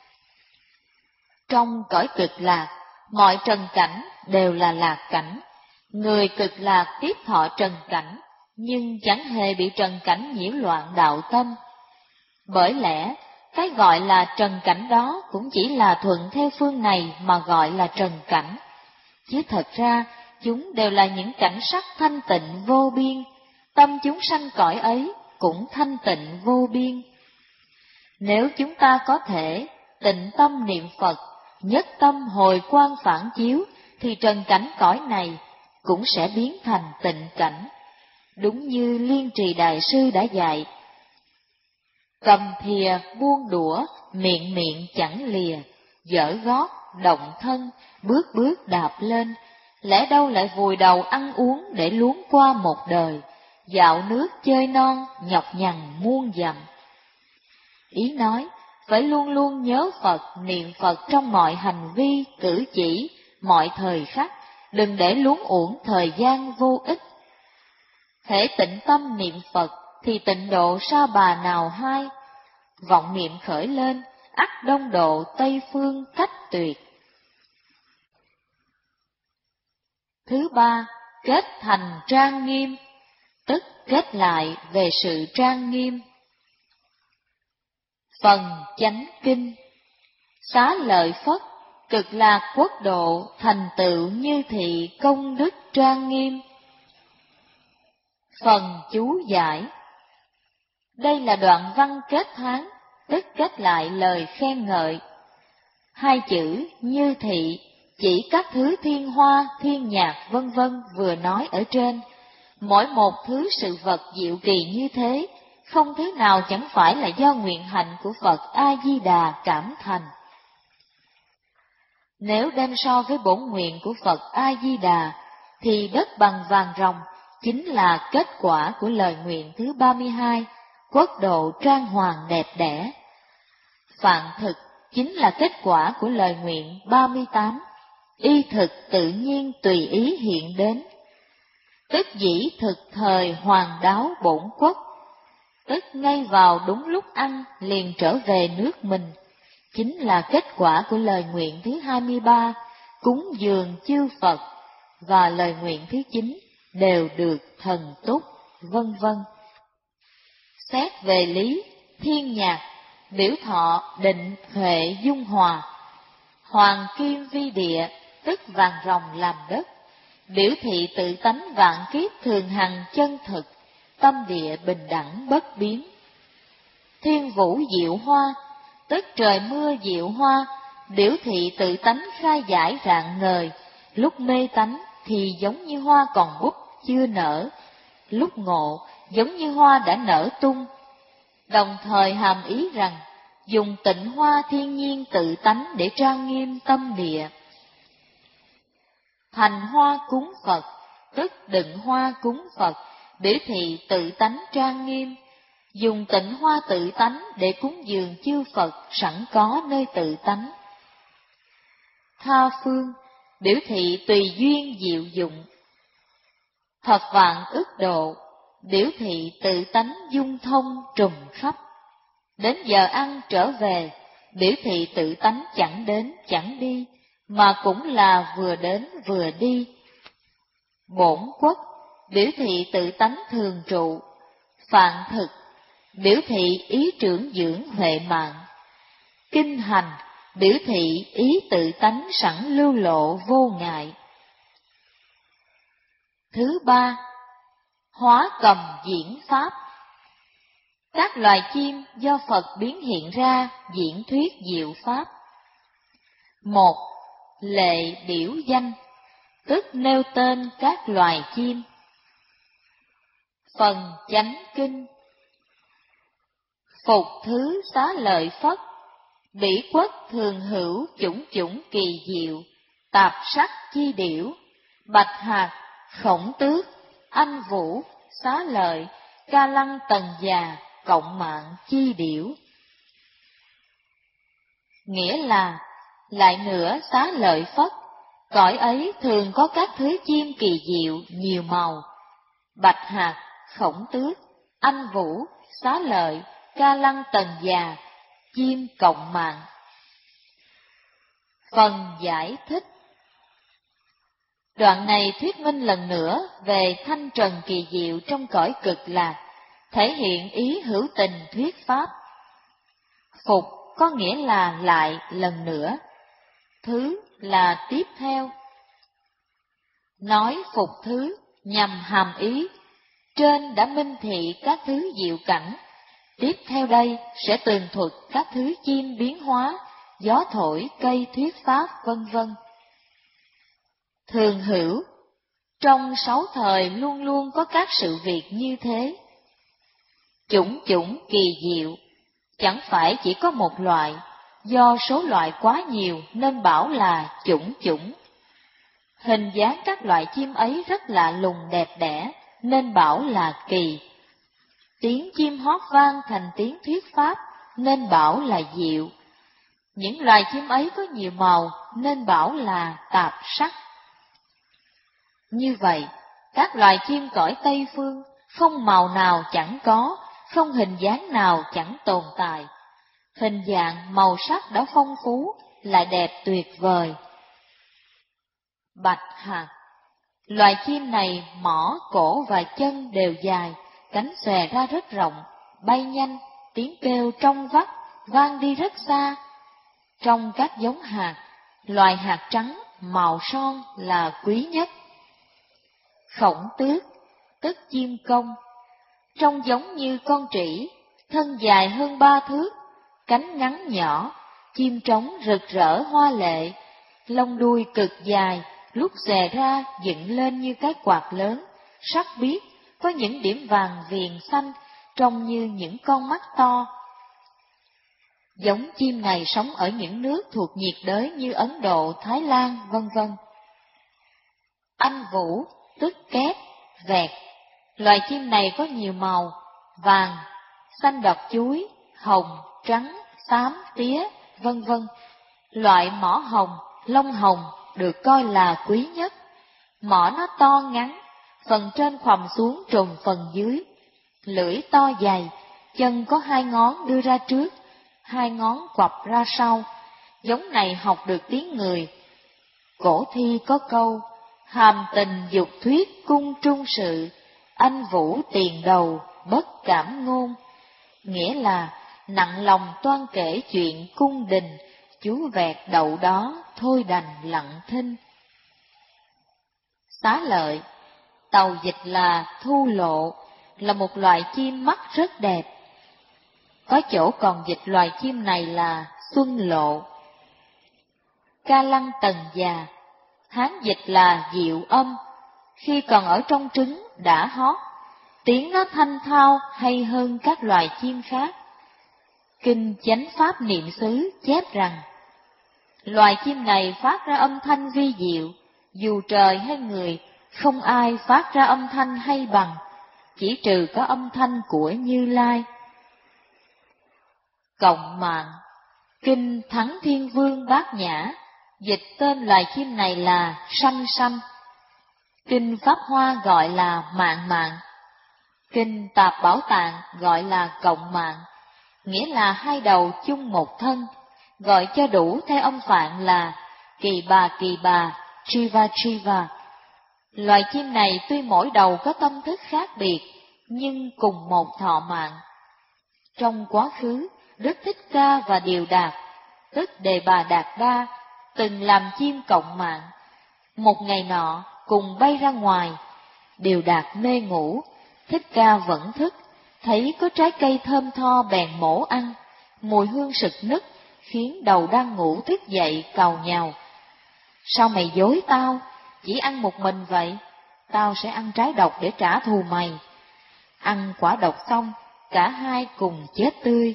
Trong cõi cực lạc, mọi trần cảnh đều là lạc cảnh. Người cực lạc tiếp thọ trần cảnh, nhưng chẳng hề bị trần cảnh nhiễu loạn đạo tâm. Bởi lẽ, cái gọi là trần cảnh đó cũng chỉ là thuận theo phương này mà gọi là trần cảnh. Chứ thật ra, chúng đều là những cảnh sắc thanh tịnh vô biên, tâm chúng sanh cõi ấy cũng thanh tịnh vô biên. Nếu chúng ta có thể tịnh tâm niệm Phật, nhất tâm hồi quang phản chiếu, thì trần cảnh cõi này cũng sẽ biến thành tịnh cảnh. Đúng như Liên Trì Đại Sư đã dạy, cầm thìa buông đũa, miệng miệng chẳng lìa, dở gót, động thân, bước bước đạp lên, lẽ đâu lại vùi đầu ăn uống để luống qua một đời, dạo nước chơi non, nhọc nhằn muôn dặm. Ý nói, phải luôn luôn nhớ Phật, niệm Phật trong mọi hành vi, cử chỉ, mọi thời khắc, đừng để luống uổng thời gian vô ích. Hễ tịnh tâm niệm Phật, thì tịnh độ sa bà nào hai, vọng niệm khởi lên, ắt đông độ Tây phương cách tuyệt. Thứ ba, kết thành trang nghiêm, tức kết lại về sự trang nghiêm. Phần chánh kinh, xá lợi Phất, cực lạc quốc độ thành tựu như thị công đức trang nghiêm. Phần chú giải, đây là đoạn văn kết thán, tức kết lại lời khen ngợi. Hai chữ như thị chỉ các thứ thiên hoa, thiên nhạc vân vân vừa nói ở trên. Mỗi một thứ sự vật diệu kỳ như thế, không thứ nào chẳng phải là do nguyện hạnh của Phật A-di-đà cảm thành. Nếu đem so với bổn nguyện của Phật A-di-đà, thì đất bằng vàng ròng chính là kết quả của lời nguyện thứ ba mươi hai, quốc độ trang hoàng đẹp đẽ. Phạn thực chính là kết quả của lời nguyện ba mươi tám, y thực tự nhiên tùy ý hiện đến. Tức dĩ thực thời hoàng đáo bổn quốc, tức ngay vào đúng lúc ăn liền trở về nước mình, chính là kết quả của lời nguyện thứ hai mươi ba, cúng dường chư Phật, và lời nguyện thứ chín, đều được thần túc, vân vân. Xét về lý, thiên nhạc, biểu thọ định huệ dung hòa, hoàng kim vi địa, tức vàng ròng làm đất, biểu thị tự tánh vạn kiếp thường hằng chân thực, tâm địa bình đẳng bất biến. Thiên vũ diệu hoa, tức trời mưa diệu hoa, biểu thị tự tánh khai giải rạng ngời, lúc mê tánh thì giống như hoa còn búp chưa nở, lúc ngộ giống như hoa đã nở tung. Đồng thời hàm ý rằng dùng tịnh hoa thiên nhiên tự tánh để trang nghiêm tâm địa. Thành hoa cúng Phật, tức đựng hoa cúng Phật, biểu thị tự tánh trang nghiêm. Dùng tịnh hoa tự tánh để cúng dường chư Phật sẵn có nơi tự tánh. Tha phương, biểu thị tùy duyên diệu dụng. Thập vạn ức độ, biểu thị tự tánh dung thông trùm khắp. Đến giờ ăn trở về, biểu thị tự tánh chẳng đến chẳng đi, mà cũng là vừa đến vừa đi. Bổn quốc, biểu thị tự tánh thường trụ. Phạn thực, biểu thị ý trưởng dưỡng huệ mạng. Kinh hành, biểu thị ý tự tánh sẵn lưu lộ vô ngại. Thứ ba, hóa cầm diễn pháp. Các loài chim do Phật biến hiện ra diễn thuyết diệu pháp. Một, lệ biểu danh, tức nêu tên các loài chim. Phần chánh kinh. Phục thứ xá lợi Phất, bỉ quất thường hữu chủng chủng kỳ diệu, tạp sắc chi điểu, bạch hạt, khổng tước, anh vũ, xá lợi, ca lăng tần già, cộng mạng chi điểu. Nghĩa là, lại nữa xá lợi Phất, cõi ấy thường có các thứ chim kỳ diệu nhiều màu. Bạch hạt, khổng tước, anh vũ, xá lợi, ca lăng tần già, chim cộng mạng. Phần giải thích. Đoạn này thuyết minh lần nữa về thanh trần kỳ diệu trong cõi cực lạc, thể hiện ý hữu tình thuyết pháp. Phục có nghĩa là lại lần nữa, thứ là tiếp theo. Nói phục thứ nhằm hàm ý, trên đã minh thị các thứ diệu cảnh, tiếp theo đây sẽ tường thuật các thứ chim biến hóa, gió thổi, cây thuyết pháp, vân vân. Thường hữu, trong sáu thời luôn luôn có các sự việc như thế. Chủng chủng kỳ diệu, chẳng phải chỉ có một loại, do số loại quá nhiều nên bảo là chủng chủng. Hình dáng các loại chim ấy rất lạ lùng đẹp đẽ, nên bảo là kỳ. Tiếng chim hót vang thành tiếng thuyết pháp, nên bảo là diệu. Những loài chim ấy có nhiều màu, nên bảo là tạp sắc. Như vậy, các loài chim cõi Tây Phương, không màu nào chẳng có, không hình dáng nào chẳng tồn tại. Hình dạng, màu sắc đã phong phú, lại đẹp tuyệt vời. Bạch hạt. Loài chim này mỏ, cổ và chân đều dài, cánh xòe ra rất rộng, bay nhanh, tiếng kêu trong vắt, vang đi rất xa. Trong các giống hạt, loài hạt trắng, màu son là quý nhất. Khổng tước, tức chim công, trông giống như con trĩ, thân dài hơn ba thước, cánh ngắn nhỏ, chim trống rực rỡ hoa lệ, lông đuôi cực dài, lúc xòe ra dựng lên như cái quạt lớn, sắc biếc, có những điểm vàng viền xanh, trông như những con mắt to. Giống chim này sống ở những nước thuộc nhiệt đới như Ấn Độ, Thái Lan, vân vân. Anh vũ, tức kép, vẹt. Loài chim này có nhiều màu, vàng, xanh đọt chuối, hồng, trắng, xám, tía, vân vân. Loại mỏ hồng, lông hồng được coi là quý nhất. Mỏ nó to ngắn, phần trên khoằm xuống trùng phần dưới. Lưỡi to dày, chân có hai ngón đưa ra trước, hai ngón quặp ra sau. Giống này học được tiếng người. Cổ thi có câu, hàm tình dục thuyết cung trung sự, anh vũ tiền đầu, bất cảm ngôn. Nghĩa là nặng lòng toan kể chuyện cung đình, chú vẹt đậu đó, thôi đành lặng thinh. Xá lợi, tàu dịch là thu lộ, là một loài chim mắt rất đẹp. Có chỗ còn dịch loài chim này là xuân lộ. ca lăng tần già, Hán dịch là diệu âm, khi còn ở trong trứng đã hót, tiếng nó thanh thao hay hơn các loài chim khác. Kinh Chánh Pháp Niệm xứ chép rằng, loài chim này phát ra âm thanh vi diệu, dù trời hay người, không ai phát ra âm thanh hay bằng, chỉ trừ có âm thanh của Như Lai. Cộng mạng, Kinh Thắng Thiên Vương Bát Nhã, dịch tên loài chim này là sanh sanh. Kinh Pháp Hoa gọi là mạng mạng. Kinh Tạp Bảo Tạng gọi là cộng mạng, nghĩa là hai đầu chung một thân, gọi cho đủ theo âm phạn là kỳ bà kỳ bà, Jiva Jiva. Loài chim này tuy mỗi đầu có tâm thức khác biệt, nhưng cùng một thọ mạng. Trong quá khứ, Đức Thích Ca và Điều Đạt, tức Đề Bà Đạt Đa, từng làm chim cộng mạng. Một ngày nọ, cùng bay ra ngoài, Điều Đạt mê ngủ, Thích Ca vẫn thức, thấy có trái cây thơm tho bèn mổ ăn, mùi hương sực nức, khiến đầu đang ngủ thức dậy càu nhàu. Sao mày dối tao, chỉ ăn một mình vậy? Tao sẽ ăn trái độc để trả thù mày. Ăn quả độc xong, cả hai cùng chết tươi.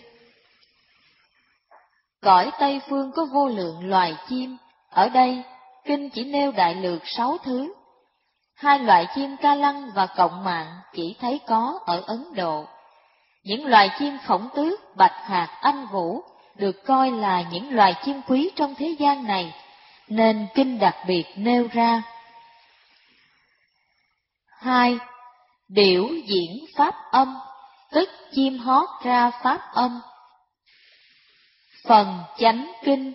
Cõi Tây Phương có vô lượng loài chim, ở đây, Kinh chỉ nêu đại lược sáu thứ. Hai loại chim ca lăng và cộng mạng chỉ thấy có ở Ấn Độ. Những loài chim khổng tước, bạch hạc, anh vũ được coi là những loài chim quý trong thế gian này, nên Kinh đặc biệt nêu ra. Hai, điểu diễn pháp âm, tức chim hót ra pháp âm. Phần Chánh Kinh.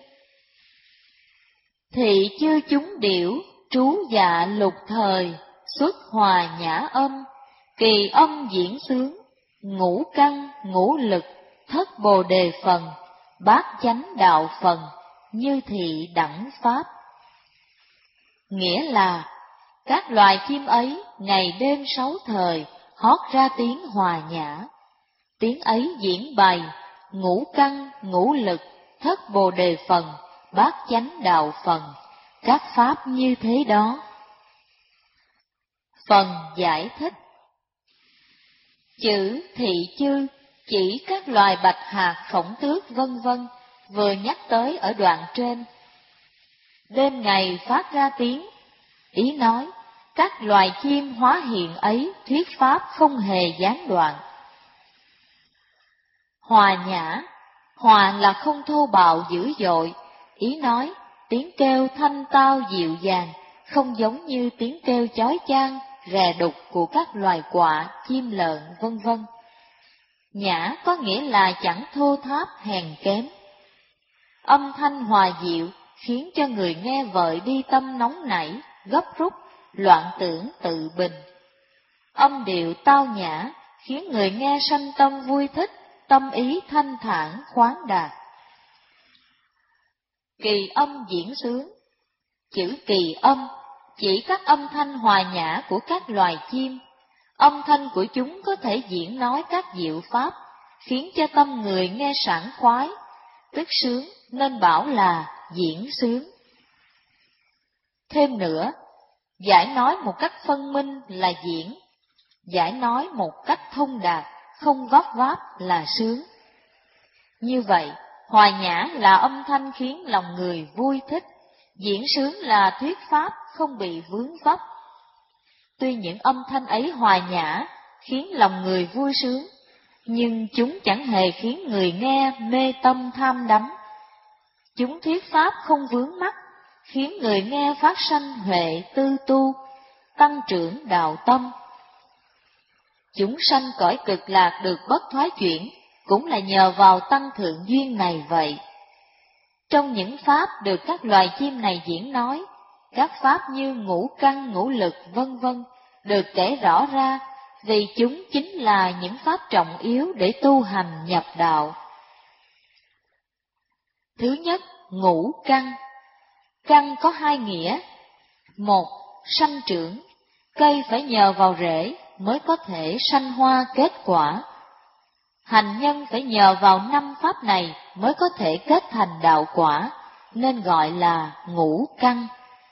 Thị chư chúng điểu, trú dạ lục thời, xuất hòa nhã âm, kỳ âm diễn xướng, ngũ căn, ngũ lực, thất bồ đề phần, bát chánh đạo phần, như thị đẳng pháp. Nghĩa là, các loài chim ấy ngày đêm sáu thời hót ra tiếng hòa nhã. Tiếng ấy diễn bày ngũ căn, ngũ lực, thất bồ đề phần, bát chánh đạo phần, các pháp như thế đó. Phần giải thích. Chữ thị chư chỉ các loài bạch hạc, khổng tước vân vân vừa nhắc tới ở đoạn trên. Đêm ngày phát ra tiếng, ý nói các loài chim hóa hiện ấy thuyết pháp không hề gián đoạn. Hòa nhã, hòa là không thô bạo dữ dội, ý nói tiếng kêu thanh tao dịu dàng, không giống như tiếng kêu chói chang, rè đục của các loài quạ, chim lợn vân vân. Nhã có nghĩa là chẳng thô tháp hèn kém. Âm thanh hòa dịu khiến cho người nghe vợi đi tâm nóng nảy, gấp rút, loạn tưởng tự bình. Âm điệu tao nhã khiến người nghe sanh tâm vui thích, tâm ý thanh thản khoáng đạt. Kỳ âm diễn xướng. Chữ kỳ âm chỉ các âm thanh hòa nhã của các loài chim. Âm thanh của chúng có thể diễn nói các diệu pháp, khiến cho tâm người nghe sảng khoái, tức sướng, nên bảo là diễn sướng. Thêm nữa, giải nói một cách phân minh là diễn, giải nói một cách thông đạt, không vấp váp là sướng. Như vậy, hòa nhã là âm thanh khiến lòng người vui thích, diễn sướng là thuyết pháp không bị vướng vấp. Tuy những âm thanh ấy hòa nhã, khiến lòng người vui sướng, nhưng chúng chẳng hề khiến người nghe mê tâm tham đắm. Chúng thuyết pháp không vướng mắc, khiến người nghe phát sanh huệ tư tu, tăng trưởng đạo tâm. Chúng sanh cõi cực lạc được bất thoái chuyển, cũng là nhờ vào tăng thượng duyên này vậy. Trong những pháp được các loài chim này diễn nói, các pháp như ngũ căn, ngũ lực vân vân được kể rõ ra, vì chúng chính là những pháp trọng yếu để tu hành nhập đạo. Thứ nhất, ngũ căn. Căn có hai nghĩa. Một, sanh trưởng, cây phải nhờ vào rễ mới có thể sanh hoa kết quả. Hành nhân phải nhờ vào năm pháp này mới có thể kết thành đạo quả, nên gọi là ngũ căn.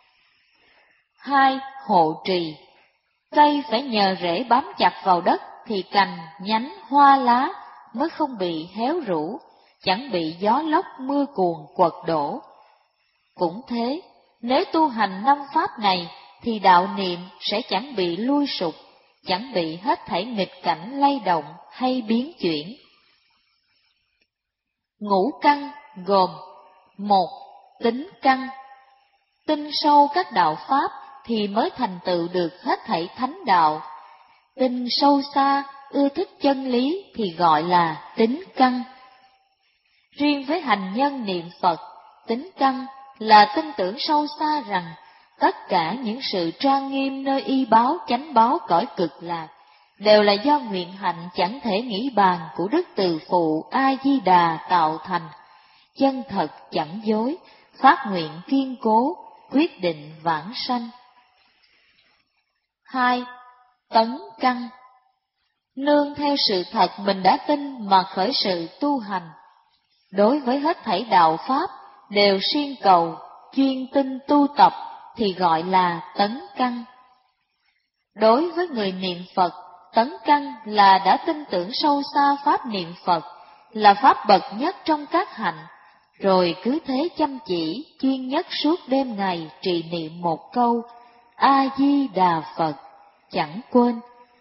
Hai, hộ trì. Cây phải nhờ rễ bám chặt vào đất thì cành, nhánh, hoa lá mới không bị héo rũ, chẳng bị gió lốc mưa cuồng quật đổ. Cũng thế, nếu tu hành năm pháp này thì đạo niệm sẽ chẳng bị lui sụp, chẳng bị hết thảy nghịch cảnh lay động hay biến chuyển. Ngũ căn gồm: một, tính căn. Tin sâu các đạo pháp thì mới thành tựu được hết thảy thánh đạo. Tin sâu xa, ưa thích chân lý thì gọi là tính căn. Riêng với hành nhân niệm Phật, tính căn là tin tưởng sâu xa rằng tất cả những sự trang nghiêm nơi y báo chánh báo cõi cực lạc đều là do nguyện hạnh chẳng thể nghĩ bàn của Đức Từ Phụ A Di Đà tạo thành, chân thật chẳng dối, phát nguyện kiên cố, quyết định vãng sanh. Hai, tấn căn. Nương theo sự thật mình đã tin mà khởi sự tu hành. Đối với hết thảy đạo pháp đều siêng cầu, chuyên tinh tu tập thì gọi là tấn căn. Đối với người niệm Phật, tấn căn là đã tin tưởng sâu xa pháp niệm Phật là pháp bậc nhất trong các hạnh, rồi cứ thế chăm chỉ, chuyên nhất suốt đêm ngày trì niệm một câu A Di Đà Phật, chẳng quên.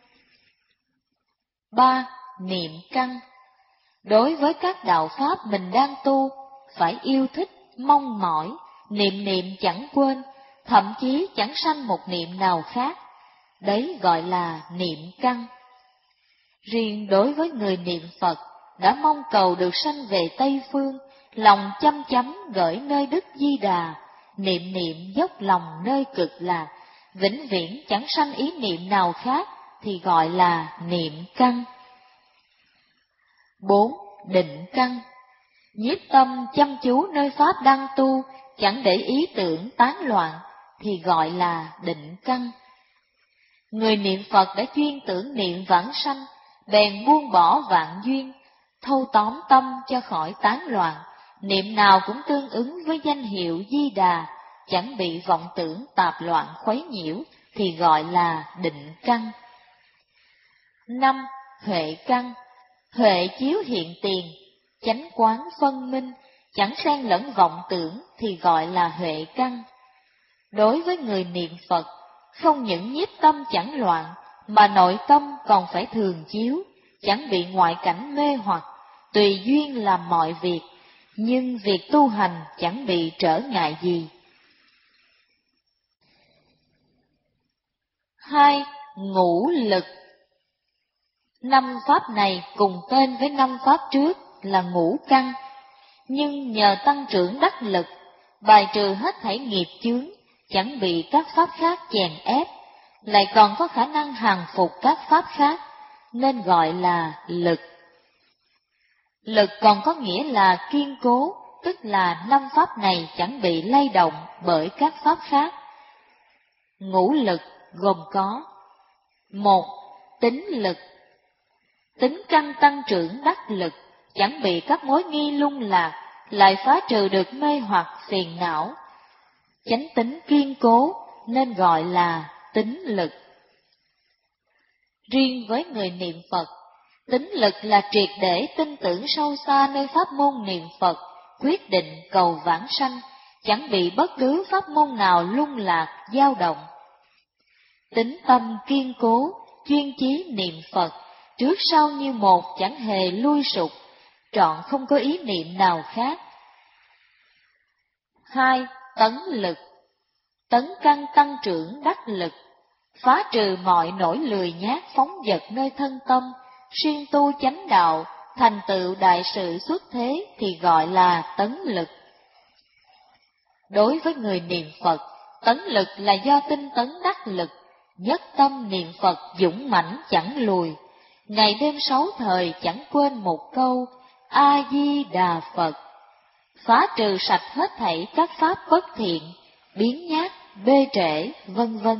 Ba, niệm căn. Đối với các đạo pháp mình đang tu, phải yêu thích, mong mỏi, niệm niệm chẳng quên, thậm chí chẳng sanh một niệm nào khác. Đấy gọi là niệm căn. Riêng đối với người niệm Phật, đã mong cầu được sanh về Tây Phương, lòng chăm chắm gửi nơi Đức Di Đà, niệm niệm dốc lòng nơi cực lạc, vĩnh viễn chẳng sanh ý niệm nào khác, thì gọi là niệm căn. Bốn, định căn. Nhiếp tâm chăm chú nơi pháp đang tu, chẳng để ý tưởng tán loạn, thì gọi là định căn. Người niệm Phật đã chuyên tưởng niệm vãng sanh, bèn buông bỏ vạn duyên, thâu tóm tâm cho khỏi tán loạn, niệm nào cũng tương ứng với danh hiệu Di Đà, chẳng bị vọng tưởng tạp loạn khuấy nhiễu, thì gọi là định căn. Năm, huệ căn. Huệ chiếu hiện tiền, chánh quán phân minh, chẳng xen lẫn vọng tưởng thì gọi là huệ căn. Đối với người niệm Phật, không những nhiếp tâm chẳng loạn, mà nội tâm còn phải thường chiếu, chẳng bị ngoại cảnh mê hoặc, tùy duyên làm mọi việc, nhưng việc tu hành chẳng bị trở ngại gì. Hai, ngũ lực. Năm pháp này cùng tên với năm pháp trước là ngũ căn, nhưng nhờ tăng trưởng đắc lực, bài trừ hết thảy nghiệp chướng, chẳng bị các pháp khác chèn ép, lại còn có khả năng hàng phục các pháp khác, nên gọi là lực. Lực còn có nghĩa là kiên cố, tức là năm pháp này chẳng bị lay động bởi các pháp khác. Ngũ lực gồm có: một, tính lực. Tính căn tăng trưởng đắc lực, chẳng bị các mối nghi lung lạc, lại phá trừ được mê hoặc phiền não. Chánh tính kiên cố nên gọi là tính lực. Riêng với người niệm Phật, tính lực là triệt để tin tưởng sâu xa nơi pháp môn niệm Phật, quyết định cầu vãng sanh, chẳng bị bất cứ pháp môn nào lung lạc, dao động. Tính tâm kiên cố, chuyên chí niệm Phật, trước sau như một chẳng hề lui sụp, trọn không có ý niệm nào khác. Hai, tấn lực. Tấn căn tăng trưởng đắc lực, phá trừ mọi nỗi lười nhác phóng dật nơi thân tâm, siêng tu chánh đạo, thành tựu đại sự xuất thế thì gọi là tấn lực. Đối với người niệm Phật, tấn lực là do tinh tấn đắc lực, nhất tâm niệm Phật dũng mãnh chẳng lùi, ngày đêm sáu thời chẳng quên một câu A Di Đà Phật, phá trừ sạch hết thảy các pháp bất thiện, biến nhát, bê trễ, vân vân.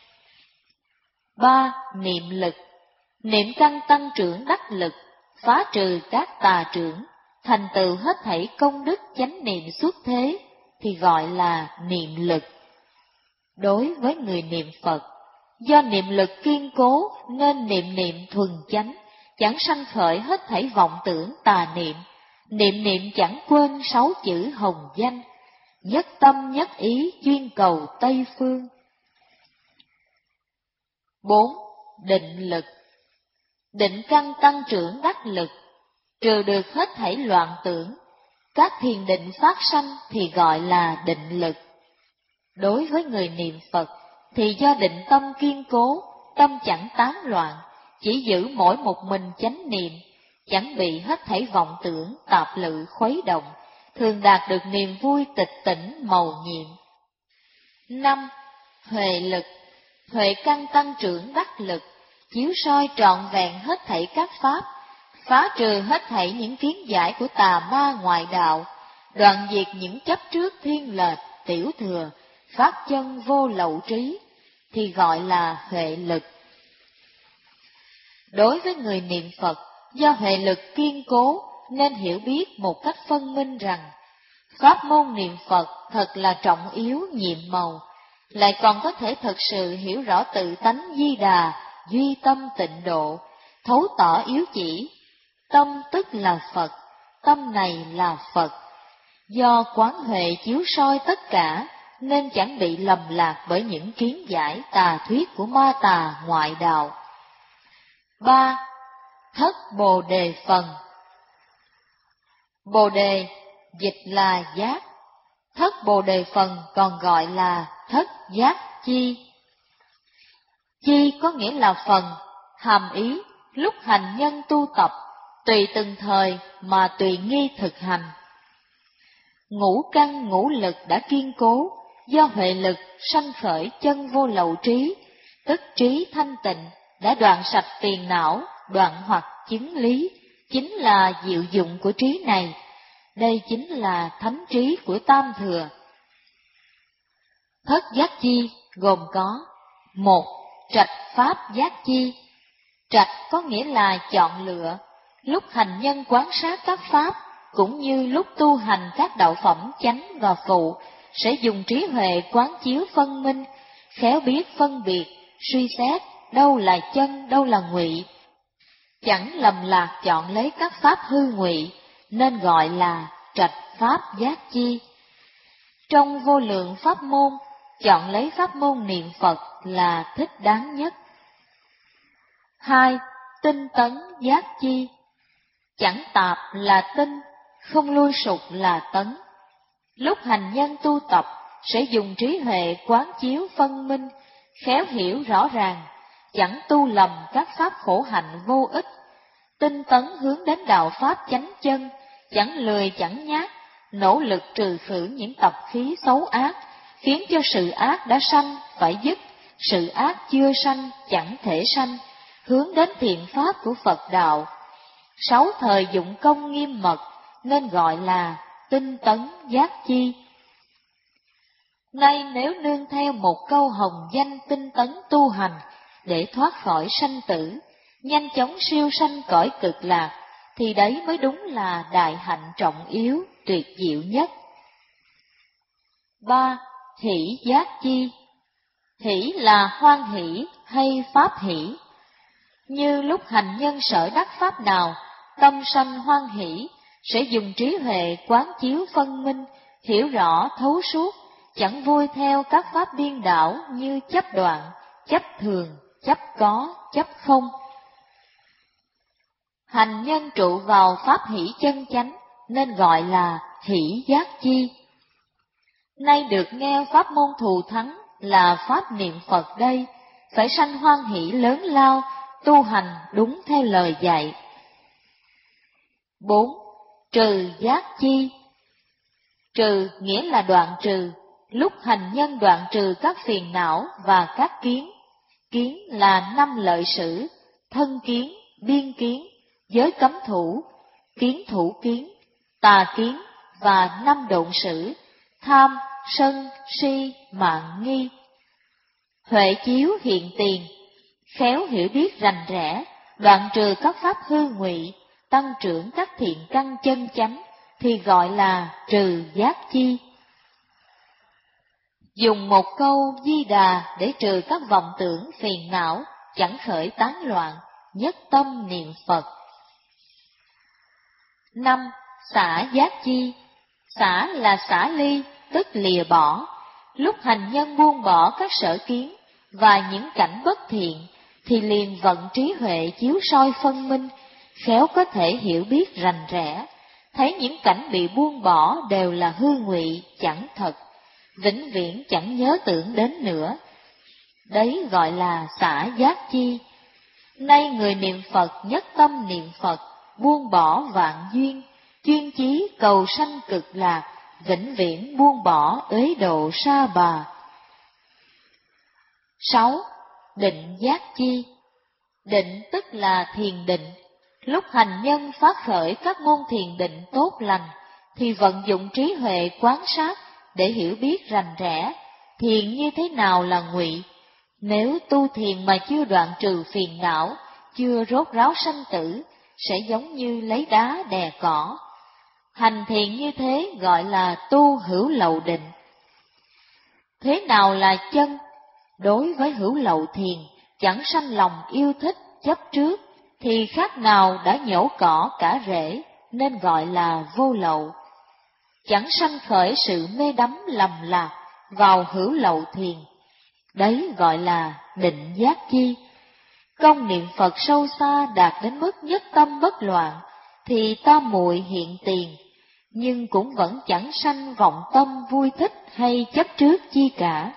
Ba, niệm lực. Niệm căn tăng trưởng đắc lực, phá trừ các tà trưởng, thành tựu hết thảy công đức chánh niệm xuất thế, thì gọi là niệm lực. Đối với người niệm Phật, do niệm lực kiên cố nên niệm niệm thuần chánh, chẳng sanh khởi hết thảy vọng tưởng tà niệm, niệm niệm chẳng quên sáu chữ hồng danh, nhất tâm nhất ý chuyên cầu Tây Phương. Bốn. Định lực. Định căn tăng trưởng đắc lực, trừ được hết thảy loạn tưởng, các thiền định phát sanh thì gọi là định lực. Đối với người niệm Phật thì do định tâm kiên cố, tâm chẳng tán loạn, chỉ giữ mỗi một mình chánh niệm, chẳng bị hết thảy vọng tưởng tạp lự khuấy động, thường đạt được niềm vui tịch tỉnh mầu nhiệm. Năm. Huệ lực. Huệ căn tăng trưởng đắc lực, chiếu soi trọn vẹn hết thảy các pháp, phá trừ hết thảy những kiến giải của tà ma ngoại đạo, đoạn diệt những chấp trước thiên lệch, tiểu thừa, phát chân vô lậu trí, thì gọi là huệ lực. Đối với người niệm Phật, do huệ lực kiên cố nên hiểu biết một cách phân minh rằng pháp môn niệm Phật thật là trọng yếu nhiệm màu, lại còn có thể thật sự hiểu rõ tự tánh Di Đà, duy tâm tịnh độ, thấu tỏ yếu chỉ. Tâm tức là Phật, tâm này là Phật. Do quán huệ chiếu soi tất cả, nên chẳng bị lầm lạc bởi những kiến giải tà thuyết của ma tà ngoại đạo. Ba. Thất Bồ Đề Phần. Bồ Đề dịch là giác, thất Bồ Đề Phần còn gọi là thất giác chi. Chi có nghĩa là phần, hàm ý lúc hành nhân tu tập, tùy từng thời mà tùy nghi thực hành. Ngũ căn ngũ lực đã kiên cố, do huệ lực sanh khởi chân vô lậu trí, tức trí thanh tịnh, đã đoạn sạch phiền não, đoạn hoặc chứng lý, chính là diệu dụng của trí này. Đây chính là thánh trí của Tam Thừa. Thất giác chi gồm có: một. Trạch pháp giác chi. Trạch có nghĩa là chọn lựa, lúc hành nhân quan sát các pháp, cũng như lúc tu hành các đạo phẩm chánh và phụ, sẽ dùng trí huệ quán chiếu phân minh, khéo biết phân biệt, suy xét đâu là chân, đâu là ngụy, chẳng lầm lạc chọn lấy các pháp hư ngụy, nên gọi là trạch pháp giác chi. Trong vô lượng pháp môn, chọn lấy pháp môn niệm Phật là thích đáng nhất. Hai. Tinh tấn giác chi. Chẳng tạp là tinh, không lui sụt là tấn. Lúc hành nhân tu tập, sẽ dùng trí huệ quán chiếu phân minh, khéo hiểu rõ ràng, chẳng tu lầm các pháp khổ hạnh vô ích. Tinh tấn hướng đến đạo pháp chánh chân, chẳng lười chẳng nhát, nỗ lực trừ khử những tập khí xấu ác, khiến cho sự ác đã sanh phải dứt, sự ác chưa sanh chẳng thể sanh, hướng đến thiện pháp của Phật đạo. Sáu thời dụng công nghiêm mật, nên gọi là tinh tấn giác chi. Nay nếu nương theo một câu hồng danh tinh tấn tu hành, để thoát khỏi sanh tử, nhanh chóng siêu sanh cõi cực lạc, thì đấy mới đúng là đại hạnh trọng yếu, tuyệt diệu nhất. Ba. Hỷ giác chi. Hỷ là hoan hỷ hay pháp hỷ. Như lúc hành nhân sở đắc pháp nào, tâm sanh hoan hỷ, sẽ dùng trí huệ quán chiếu phân minh, hiểu rõ thấu suốt, chẳng vui theo các pháp điên đảo như chấp đoạn, chấp thường, chấp có, chấp không. Hành nhân trụ vào pháp hỷ chân chánh, nên gọi là hỷ giác chi. Nay được nghe pháp môn thù thắng là pháp niệm Phật đây, phải sanh hoan hỷ lớn lao, tu hành đúng theo lời dạy. Bốn. Trừ giác chi. Trừ nghĩa là đoạn trừ, lúc hành nhân đoạn trừ các phiền não và các kiến. Kiến là năm lợi sử, thân kiến, biên kiến, giới cấm thủ, kiến thủ kiến, tà kiến và năm độn sử, tham, sân, si, mạn nghi. Huệ chiếu hiện tiền, khéo hiểu biết rành rẽ, đoạn trừ các pháp hư ngụy, tăng trưởng các thiện căn chân chánh, thì gọi là trừ giác chi. Dùng một câu Di Đà để trừ các vọng tưởng phiền não, chẳng khởi tán loạn, nhất tâm niệm Phật. Năm. Xả giác chi. Xả là xả ly, tức lìa bỏ. Lúc hành nhân buông bỏ các sở kiến và những cảnh bất thiện, thì liền vận trí huệ chiếu soi phân minh, khéo có thể hiểu biết rành rẽ, thấy những cảnh bị buông bỏ đều là hư ngụy, chẳng thật, vĩnh viễn chẳng nhớ tưởng đến nữa. Đấy gọi là xả giác chi. Nay người niệm Phật nhất tâm niệm Phật, buông bỏ vạn duyên, chuyên chí cầu sanh cực lạc, vĩnh viễn buông bỏ uế độ sa bà. Sáu. Định giác chi. Định tức là thiền định. Lúc hành nhân phát khởi các môn thiền định tốt lành, thì vận dụng trí huệ quán sát để hiểu biết rành rẽ thiền như thế nào là ngụy. Nếu tu thiền mà chưa đoạn trừ phiền não, chưa rốt ráo sanh tử, sẽ giống như lấy đá đè cỏ. Hành thiền như thế gọi là tu hữu lậu định. Thế nào là chân? Đối với hữu lậu thiền, chẳng sanh lòng yêu thích, chấp trước, thì khác nào đã nhổ cỏ cả rễ, nên gọi là vô lậu. Chẳng sanh khởi sự mê đắm lầm lạc vào hữu lậu thiền, đấy gọi là định giác chi. Công niệm Phật sâu xa đạt đến mức nhất tâm bất loạn, thì tam muội hiện tiền, nhưng cũng vẫn chẳng sanh vọng tâm vui thích hay chấp trước chi cả.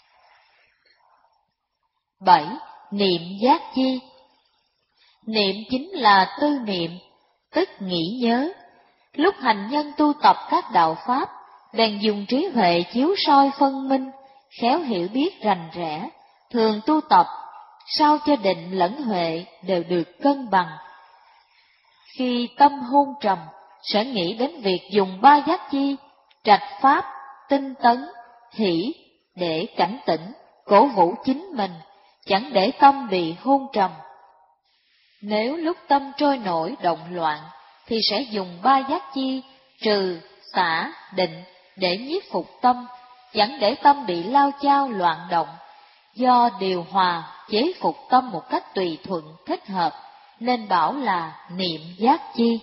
Bảy. Niệm giác chi. Niệm chính là tư niệm, tức nghĩ nhớ. Lúc hành nhân tu tập các đạo pháp, bèn dùng trí huệ chiếu soi phân minh, khéo hiểu biết rành rẽ, thường tu tập, sao cho định lẫn huệ đều được cân bằng. Khi tâm hôn trầm, sẽ nghĩ đến việc dùng ba giác chi, trạch pháp, tinh tấn, hỷ, để cảnh tỉnh, cổ vũ chính mình, chẳng để tâm bị hôn trầm. Nếu lúc tâm trôi nổi động loạn, thì sẽ dùng ba giác chi, trừ, xả, định, để nhiếp phục tâm, chẳng để tâm bị lao chao loạn động. Do điều hòa, chế phục tâm một cách tùy thuận, thích hợp, nên bảo là niệm giác chi.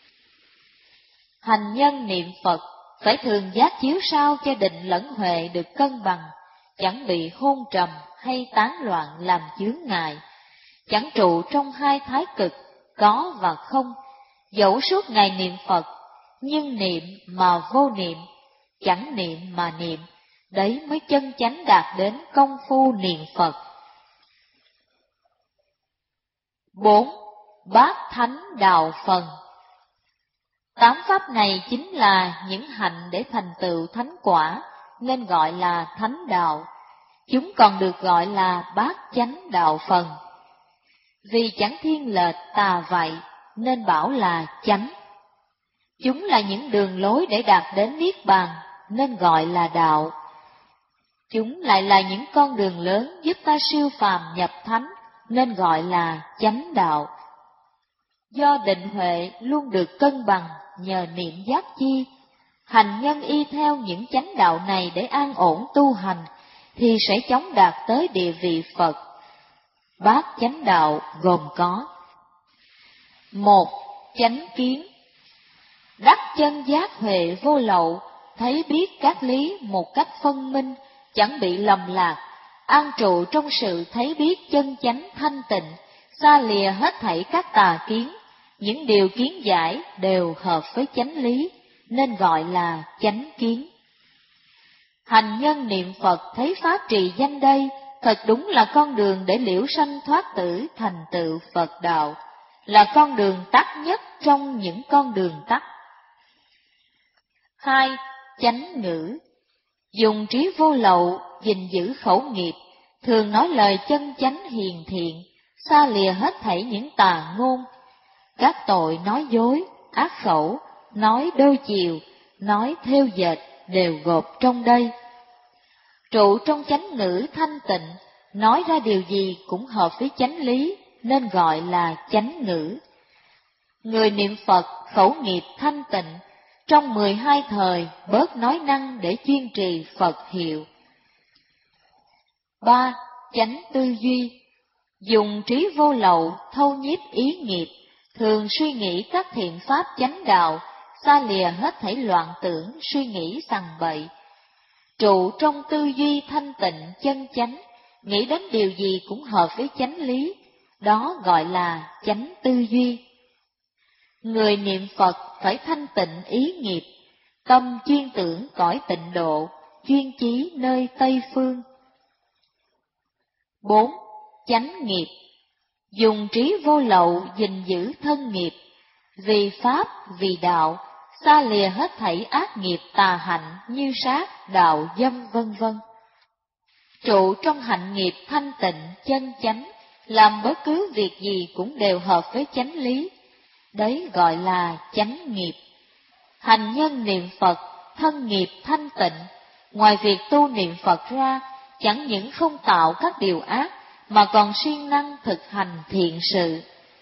Hành nhân niệm Phật phải thường giác chiếu sao cho định lẫn huệ được cân bằng, chẳng bị hôn trầm hay tán loạn làm chướng ngại, chẳng trụ trong hai thái cực có và không. Dẫu suốt ngày niệm Phật, nhưng niệm mà vô niệm, chẳng niệm mà niệm, đấy mới chân chánh đạt đến công phu niệm Phật. Bốn. Bát thánh đạo phần. Tám pháp này chính là những hạnh để thành tựu thánh quả, nên gọi là thánh đạo. Chúng còn được gọi là bát chánh đạo phần. Vì chẳng thiên lệch tà vậy, nên bảo là chánh. Chúng là những đường lối để đạt đến niết bàn, nên gọi là đạo. Chúng lại là những con đường lớn giúp ta siêu phàm nhập thánh, nên gọi là chánh đạo. Do định huệ luôn được cân bằng nhờ niệm giác chi, hành nhân y theo những chánh đạo này để an ổn tu hành, thì sẽ chóng đạt tới địa vị Phật. Bát chánh đạo gồm có: một. Chánh kiến. Đắc chân giác huệ vô lậu, thấy biết các lý một cách phân minh, chẳng bị lầm lạc, an trụ trong sự thấy biết chân chánh thanh tịnh, xa lìa hết thảy các tà kiến, những điều kiến giải đều hợp với chánh lý, nên gọi là chánh kiến. Hành nhân niệm Phật thấy pháp trì danh đây, thật đúng là con đường để liễu sanh thoát tử thành tựu Phật đạo, là con đường tắt nhất trong những con đường tắt. Hai. Chánh ngữ. Dùng trí vô lậu, gìn giữ khẩu nghiệp, thường nói lời chân chánh hiền thiện, xa lìa hết thảy những tà ngôn, các tội nói dối, ác khẩu, nói đôi chiều, nói thêu dệt đều gộp trong đây. Trụ trong chánh ngữ thanh tịnh, nói ra điều gì cũng hợp với chánh lý, nên gọi là chánh ngữ. Người niệm Phật khẩu nghiệp thanh tịnh, trong mười hai thời bớt nói năng để chuyên trì Phật hiệu, Ba, chánh tư duy. Dùng trí vô lậu thâu nhiếp ý nghiệp, thường suy nghĩ các thiện pháp chánh đạo, xa lìa hết thảy loạn tưởng, suy nghĩ sằng bậy. Trụ trong tư duy thanh tịnh chân chánh, nghĩ đến điều gì cũng hợp với chánh lý, đó gọi là chánh tư duy. Người niệm Phật phải thanh tịnh ý nghiệp, tâm chuyên tưởng cõi tịnh độ, chuyên chí nơi Tây Phương. Bốn, chánh nghiệp. Dùng trí vô lậu gìn giữ thân nghiệp, vì Pháp, vì đạo, xa lìa hết thảy ác nghiệp tà hạnh như sát, đạo dâm vân vân. Trụ trong hạnh nghiệp thanh tịnh chân chánh, làm bất cứ việc gì cũng đều hợp với chánh lý, đấy gọi là chánh nghiệp. Hành nhân niệm Phật, thân nghiệp thanh tịnh, ngoài việc tu niệm Phật ra, chẳng những không tạo các điều ác, mà còn siêng năng thực hành thiện sự.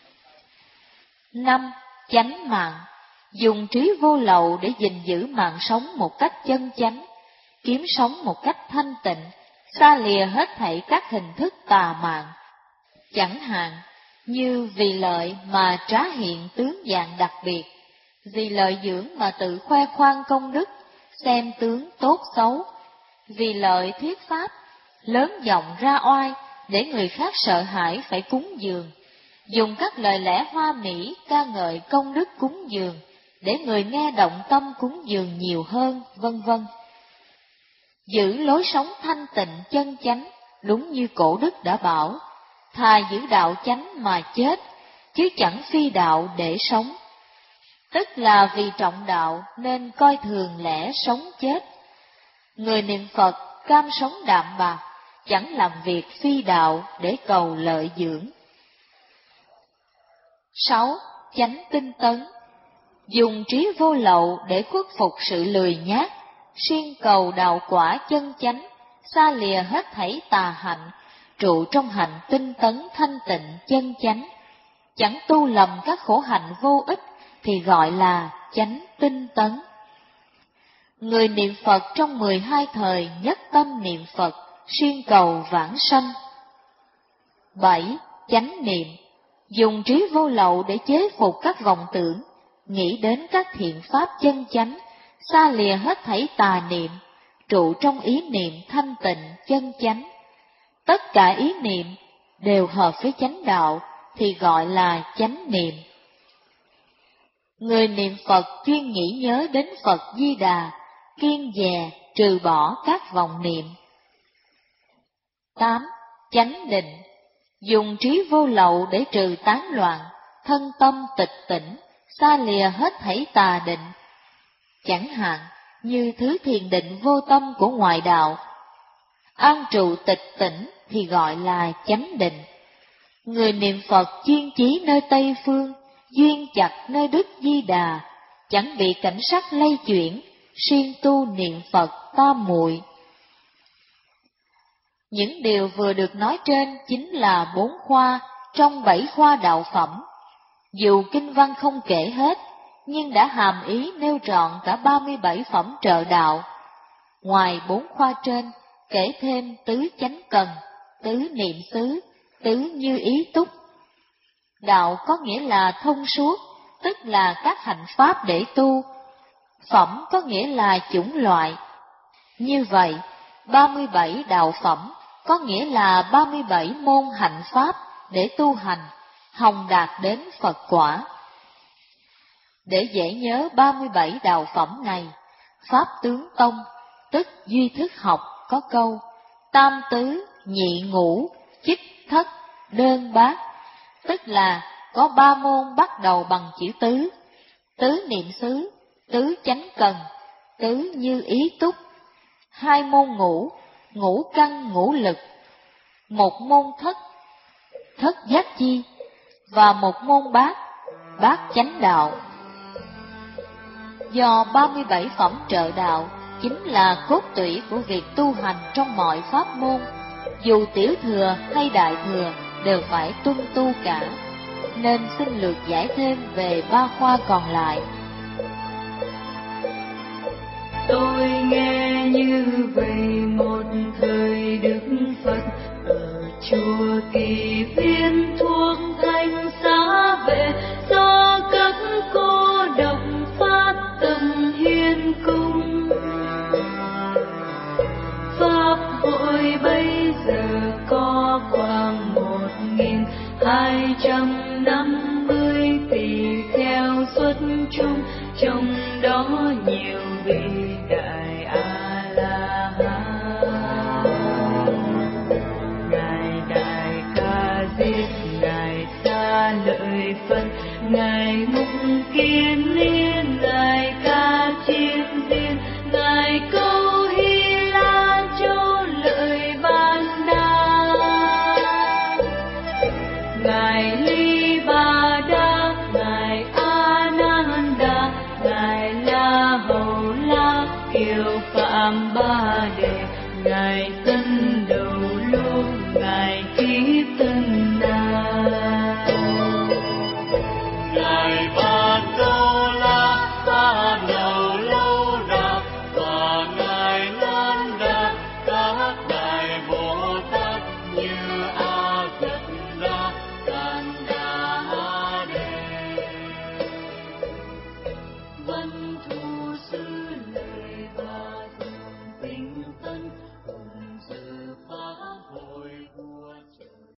Năm, chánh mạng. Dùng trí vô lậu để gìn giữ mạng sống một cách chân chánh, kiếm sống một cách thanh tịnh, xa lìa hết thảy các hình thức tà mạng. Chẳng hạn như vì lợi mà trá hiện tướng dạng đặc biệt, vì lợi dưỡng mà tự khoe khoang công đức, xem tướng tốt xấu, vì lợi thuyết pháp, lớn giọng ra oai để người khác sợ hãi phải cúng dường, dùng các lời lẽ hoa mỹ ca ngợi công đức cúng dường để người nghe động tâm cúng dường nhiều hơn, vân vân. Giữ lối sống thanh tịnh chân chánh, đúng như cổ đức đã bảo, thà giữ đạo chánh mà chết, chứ chẳng phi đạo để sống. Tức là vì trọng đạo nên coi thường lẽ sống chết. Người niệm Phật cam sống đạm bạc, chẳng làm việc phi đạo để cầu lợi dưỡng. Sáu, chánh tinh tấn. Dùng trí vô lậu để khuất phục sự lười nhác, siêng cầu đạo quả chân chánh, xa lìa hết thảy tà hạnh, trụ trong hạnh tinh tấn thanh tịnh chân chánh, chẳng tu lầm các khổ hạnh vô ích, thì gọi là chánh tinh tấn. Người niệm Phật trong mười hai thời nhất tâm niệm Phật, siêng cầu vãng sanh. Bảy, chánh niệm. Dùng trí vô lậu để chế phục các vọng tưởng, nghĩ đến các thiện pháp chân chánh, xa lìa hết thảy tà niệm, trụ trong ý niệm thanh tịnh chân chánh. Tất cả ý niệm đều hợp với chánh đạo thì gọi là chánh niệm. Người niệm Phật chuyên nghĩ nhớ đến Phật Di Đà, kiêng dè trừ bỏ các vọng niệm. Tám, chánh định. Dùng trí vô lậu để trừ tán loạn, thân tâm tịch tỉnh, xa lìa hết thảy tà định. Chẳng hạn như thứ thiền định vô tâm của ngoại đạo, an trụ tịch tỉnh thì gọi là chánh định. Người niệm Phật chuyên chí nơi Tây Phương, duyên chặt nơi Đức Di Đà, chẳng bị cảnh sắc lay chuyển, siêng tu niệm Phật tam muội. Những điều vừa được nói trên chính là bốn khoa trong bảy khoa đạo phẩm. Dù kinh văn không kể hết, nhưng đã hàm ý nêu trọn cả ba mươi bảy phẩm trợ đạo. Ngoài bốn khoa trên, kể thêm tứ chánh cần, tứ niệm xứ, tứ như ý túc. Đạo có nghĩa là thông suốt, tức là các hạnh pháp để tu. Phẩm có nghĩa là chủng loại. Như vậy, ba mươi bảy đạo phẩm có nghĩa là ba mươi bảy môn hạnh pháp để tu hành, hồng đạt đến Phật quả. Để dễ nhớ ba mươi bảy đạo phẩm này, Pháp Tướng Tông, tức duy thức học có câu tam tứ, nhị ngũ, chích thất, đơn bát, tức là có ba môn bắt đầu bằng chữ tứ: tứ niệm xứ, tứ chánh cần, tứ như ý túc, hai môn ngũ, ngũ căn ngũ lực, một môn thất, thất giác chi, và một môn bát, bát chánh đạo. Do ba mươi bảy phẩm trợ đạo chính là cốt tủy của việc tu hành trong mọi pháp môn, dù tiểu thừa hay đại thừa đều phải tuân tu cả, nên xin lược giải thêm về ba khoa còn lại.
Tôi nghe như vậy một thời Đức Phật kỳ viên thuốc thanh xá vệ, do các cô độc phát tâm hiến cung. Pháp hội bây giờ có khoảng một nghìn hai trăm năm mươi tỳ kheo xuất chúng, trong đó nhiều vị đại a la hán. Ngài Đại Ca Diếp, ngài Sa Lợi Phật, ngài Mục Kiên Liên, ngài Ca Chiên Viên, ngài Câu Hy La Châu Lợi Ban Đa, ngài Ly Ba Đa, ngài A Nan Đa, ngài La Hầu La Kiều Phạm Ba Đề, ngài Tân Đầu Lô, ngài Ký Tân Na, ngài Ba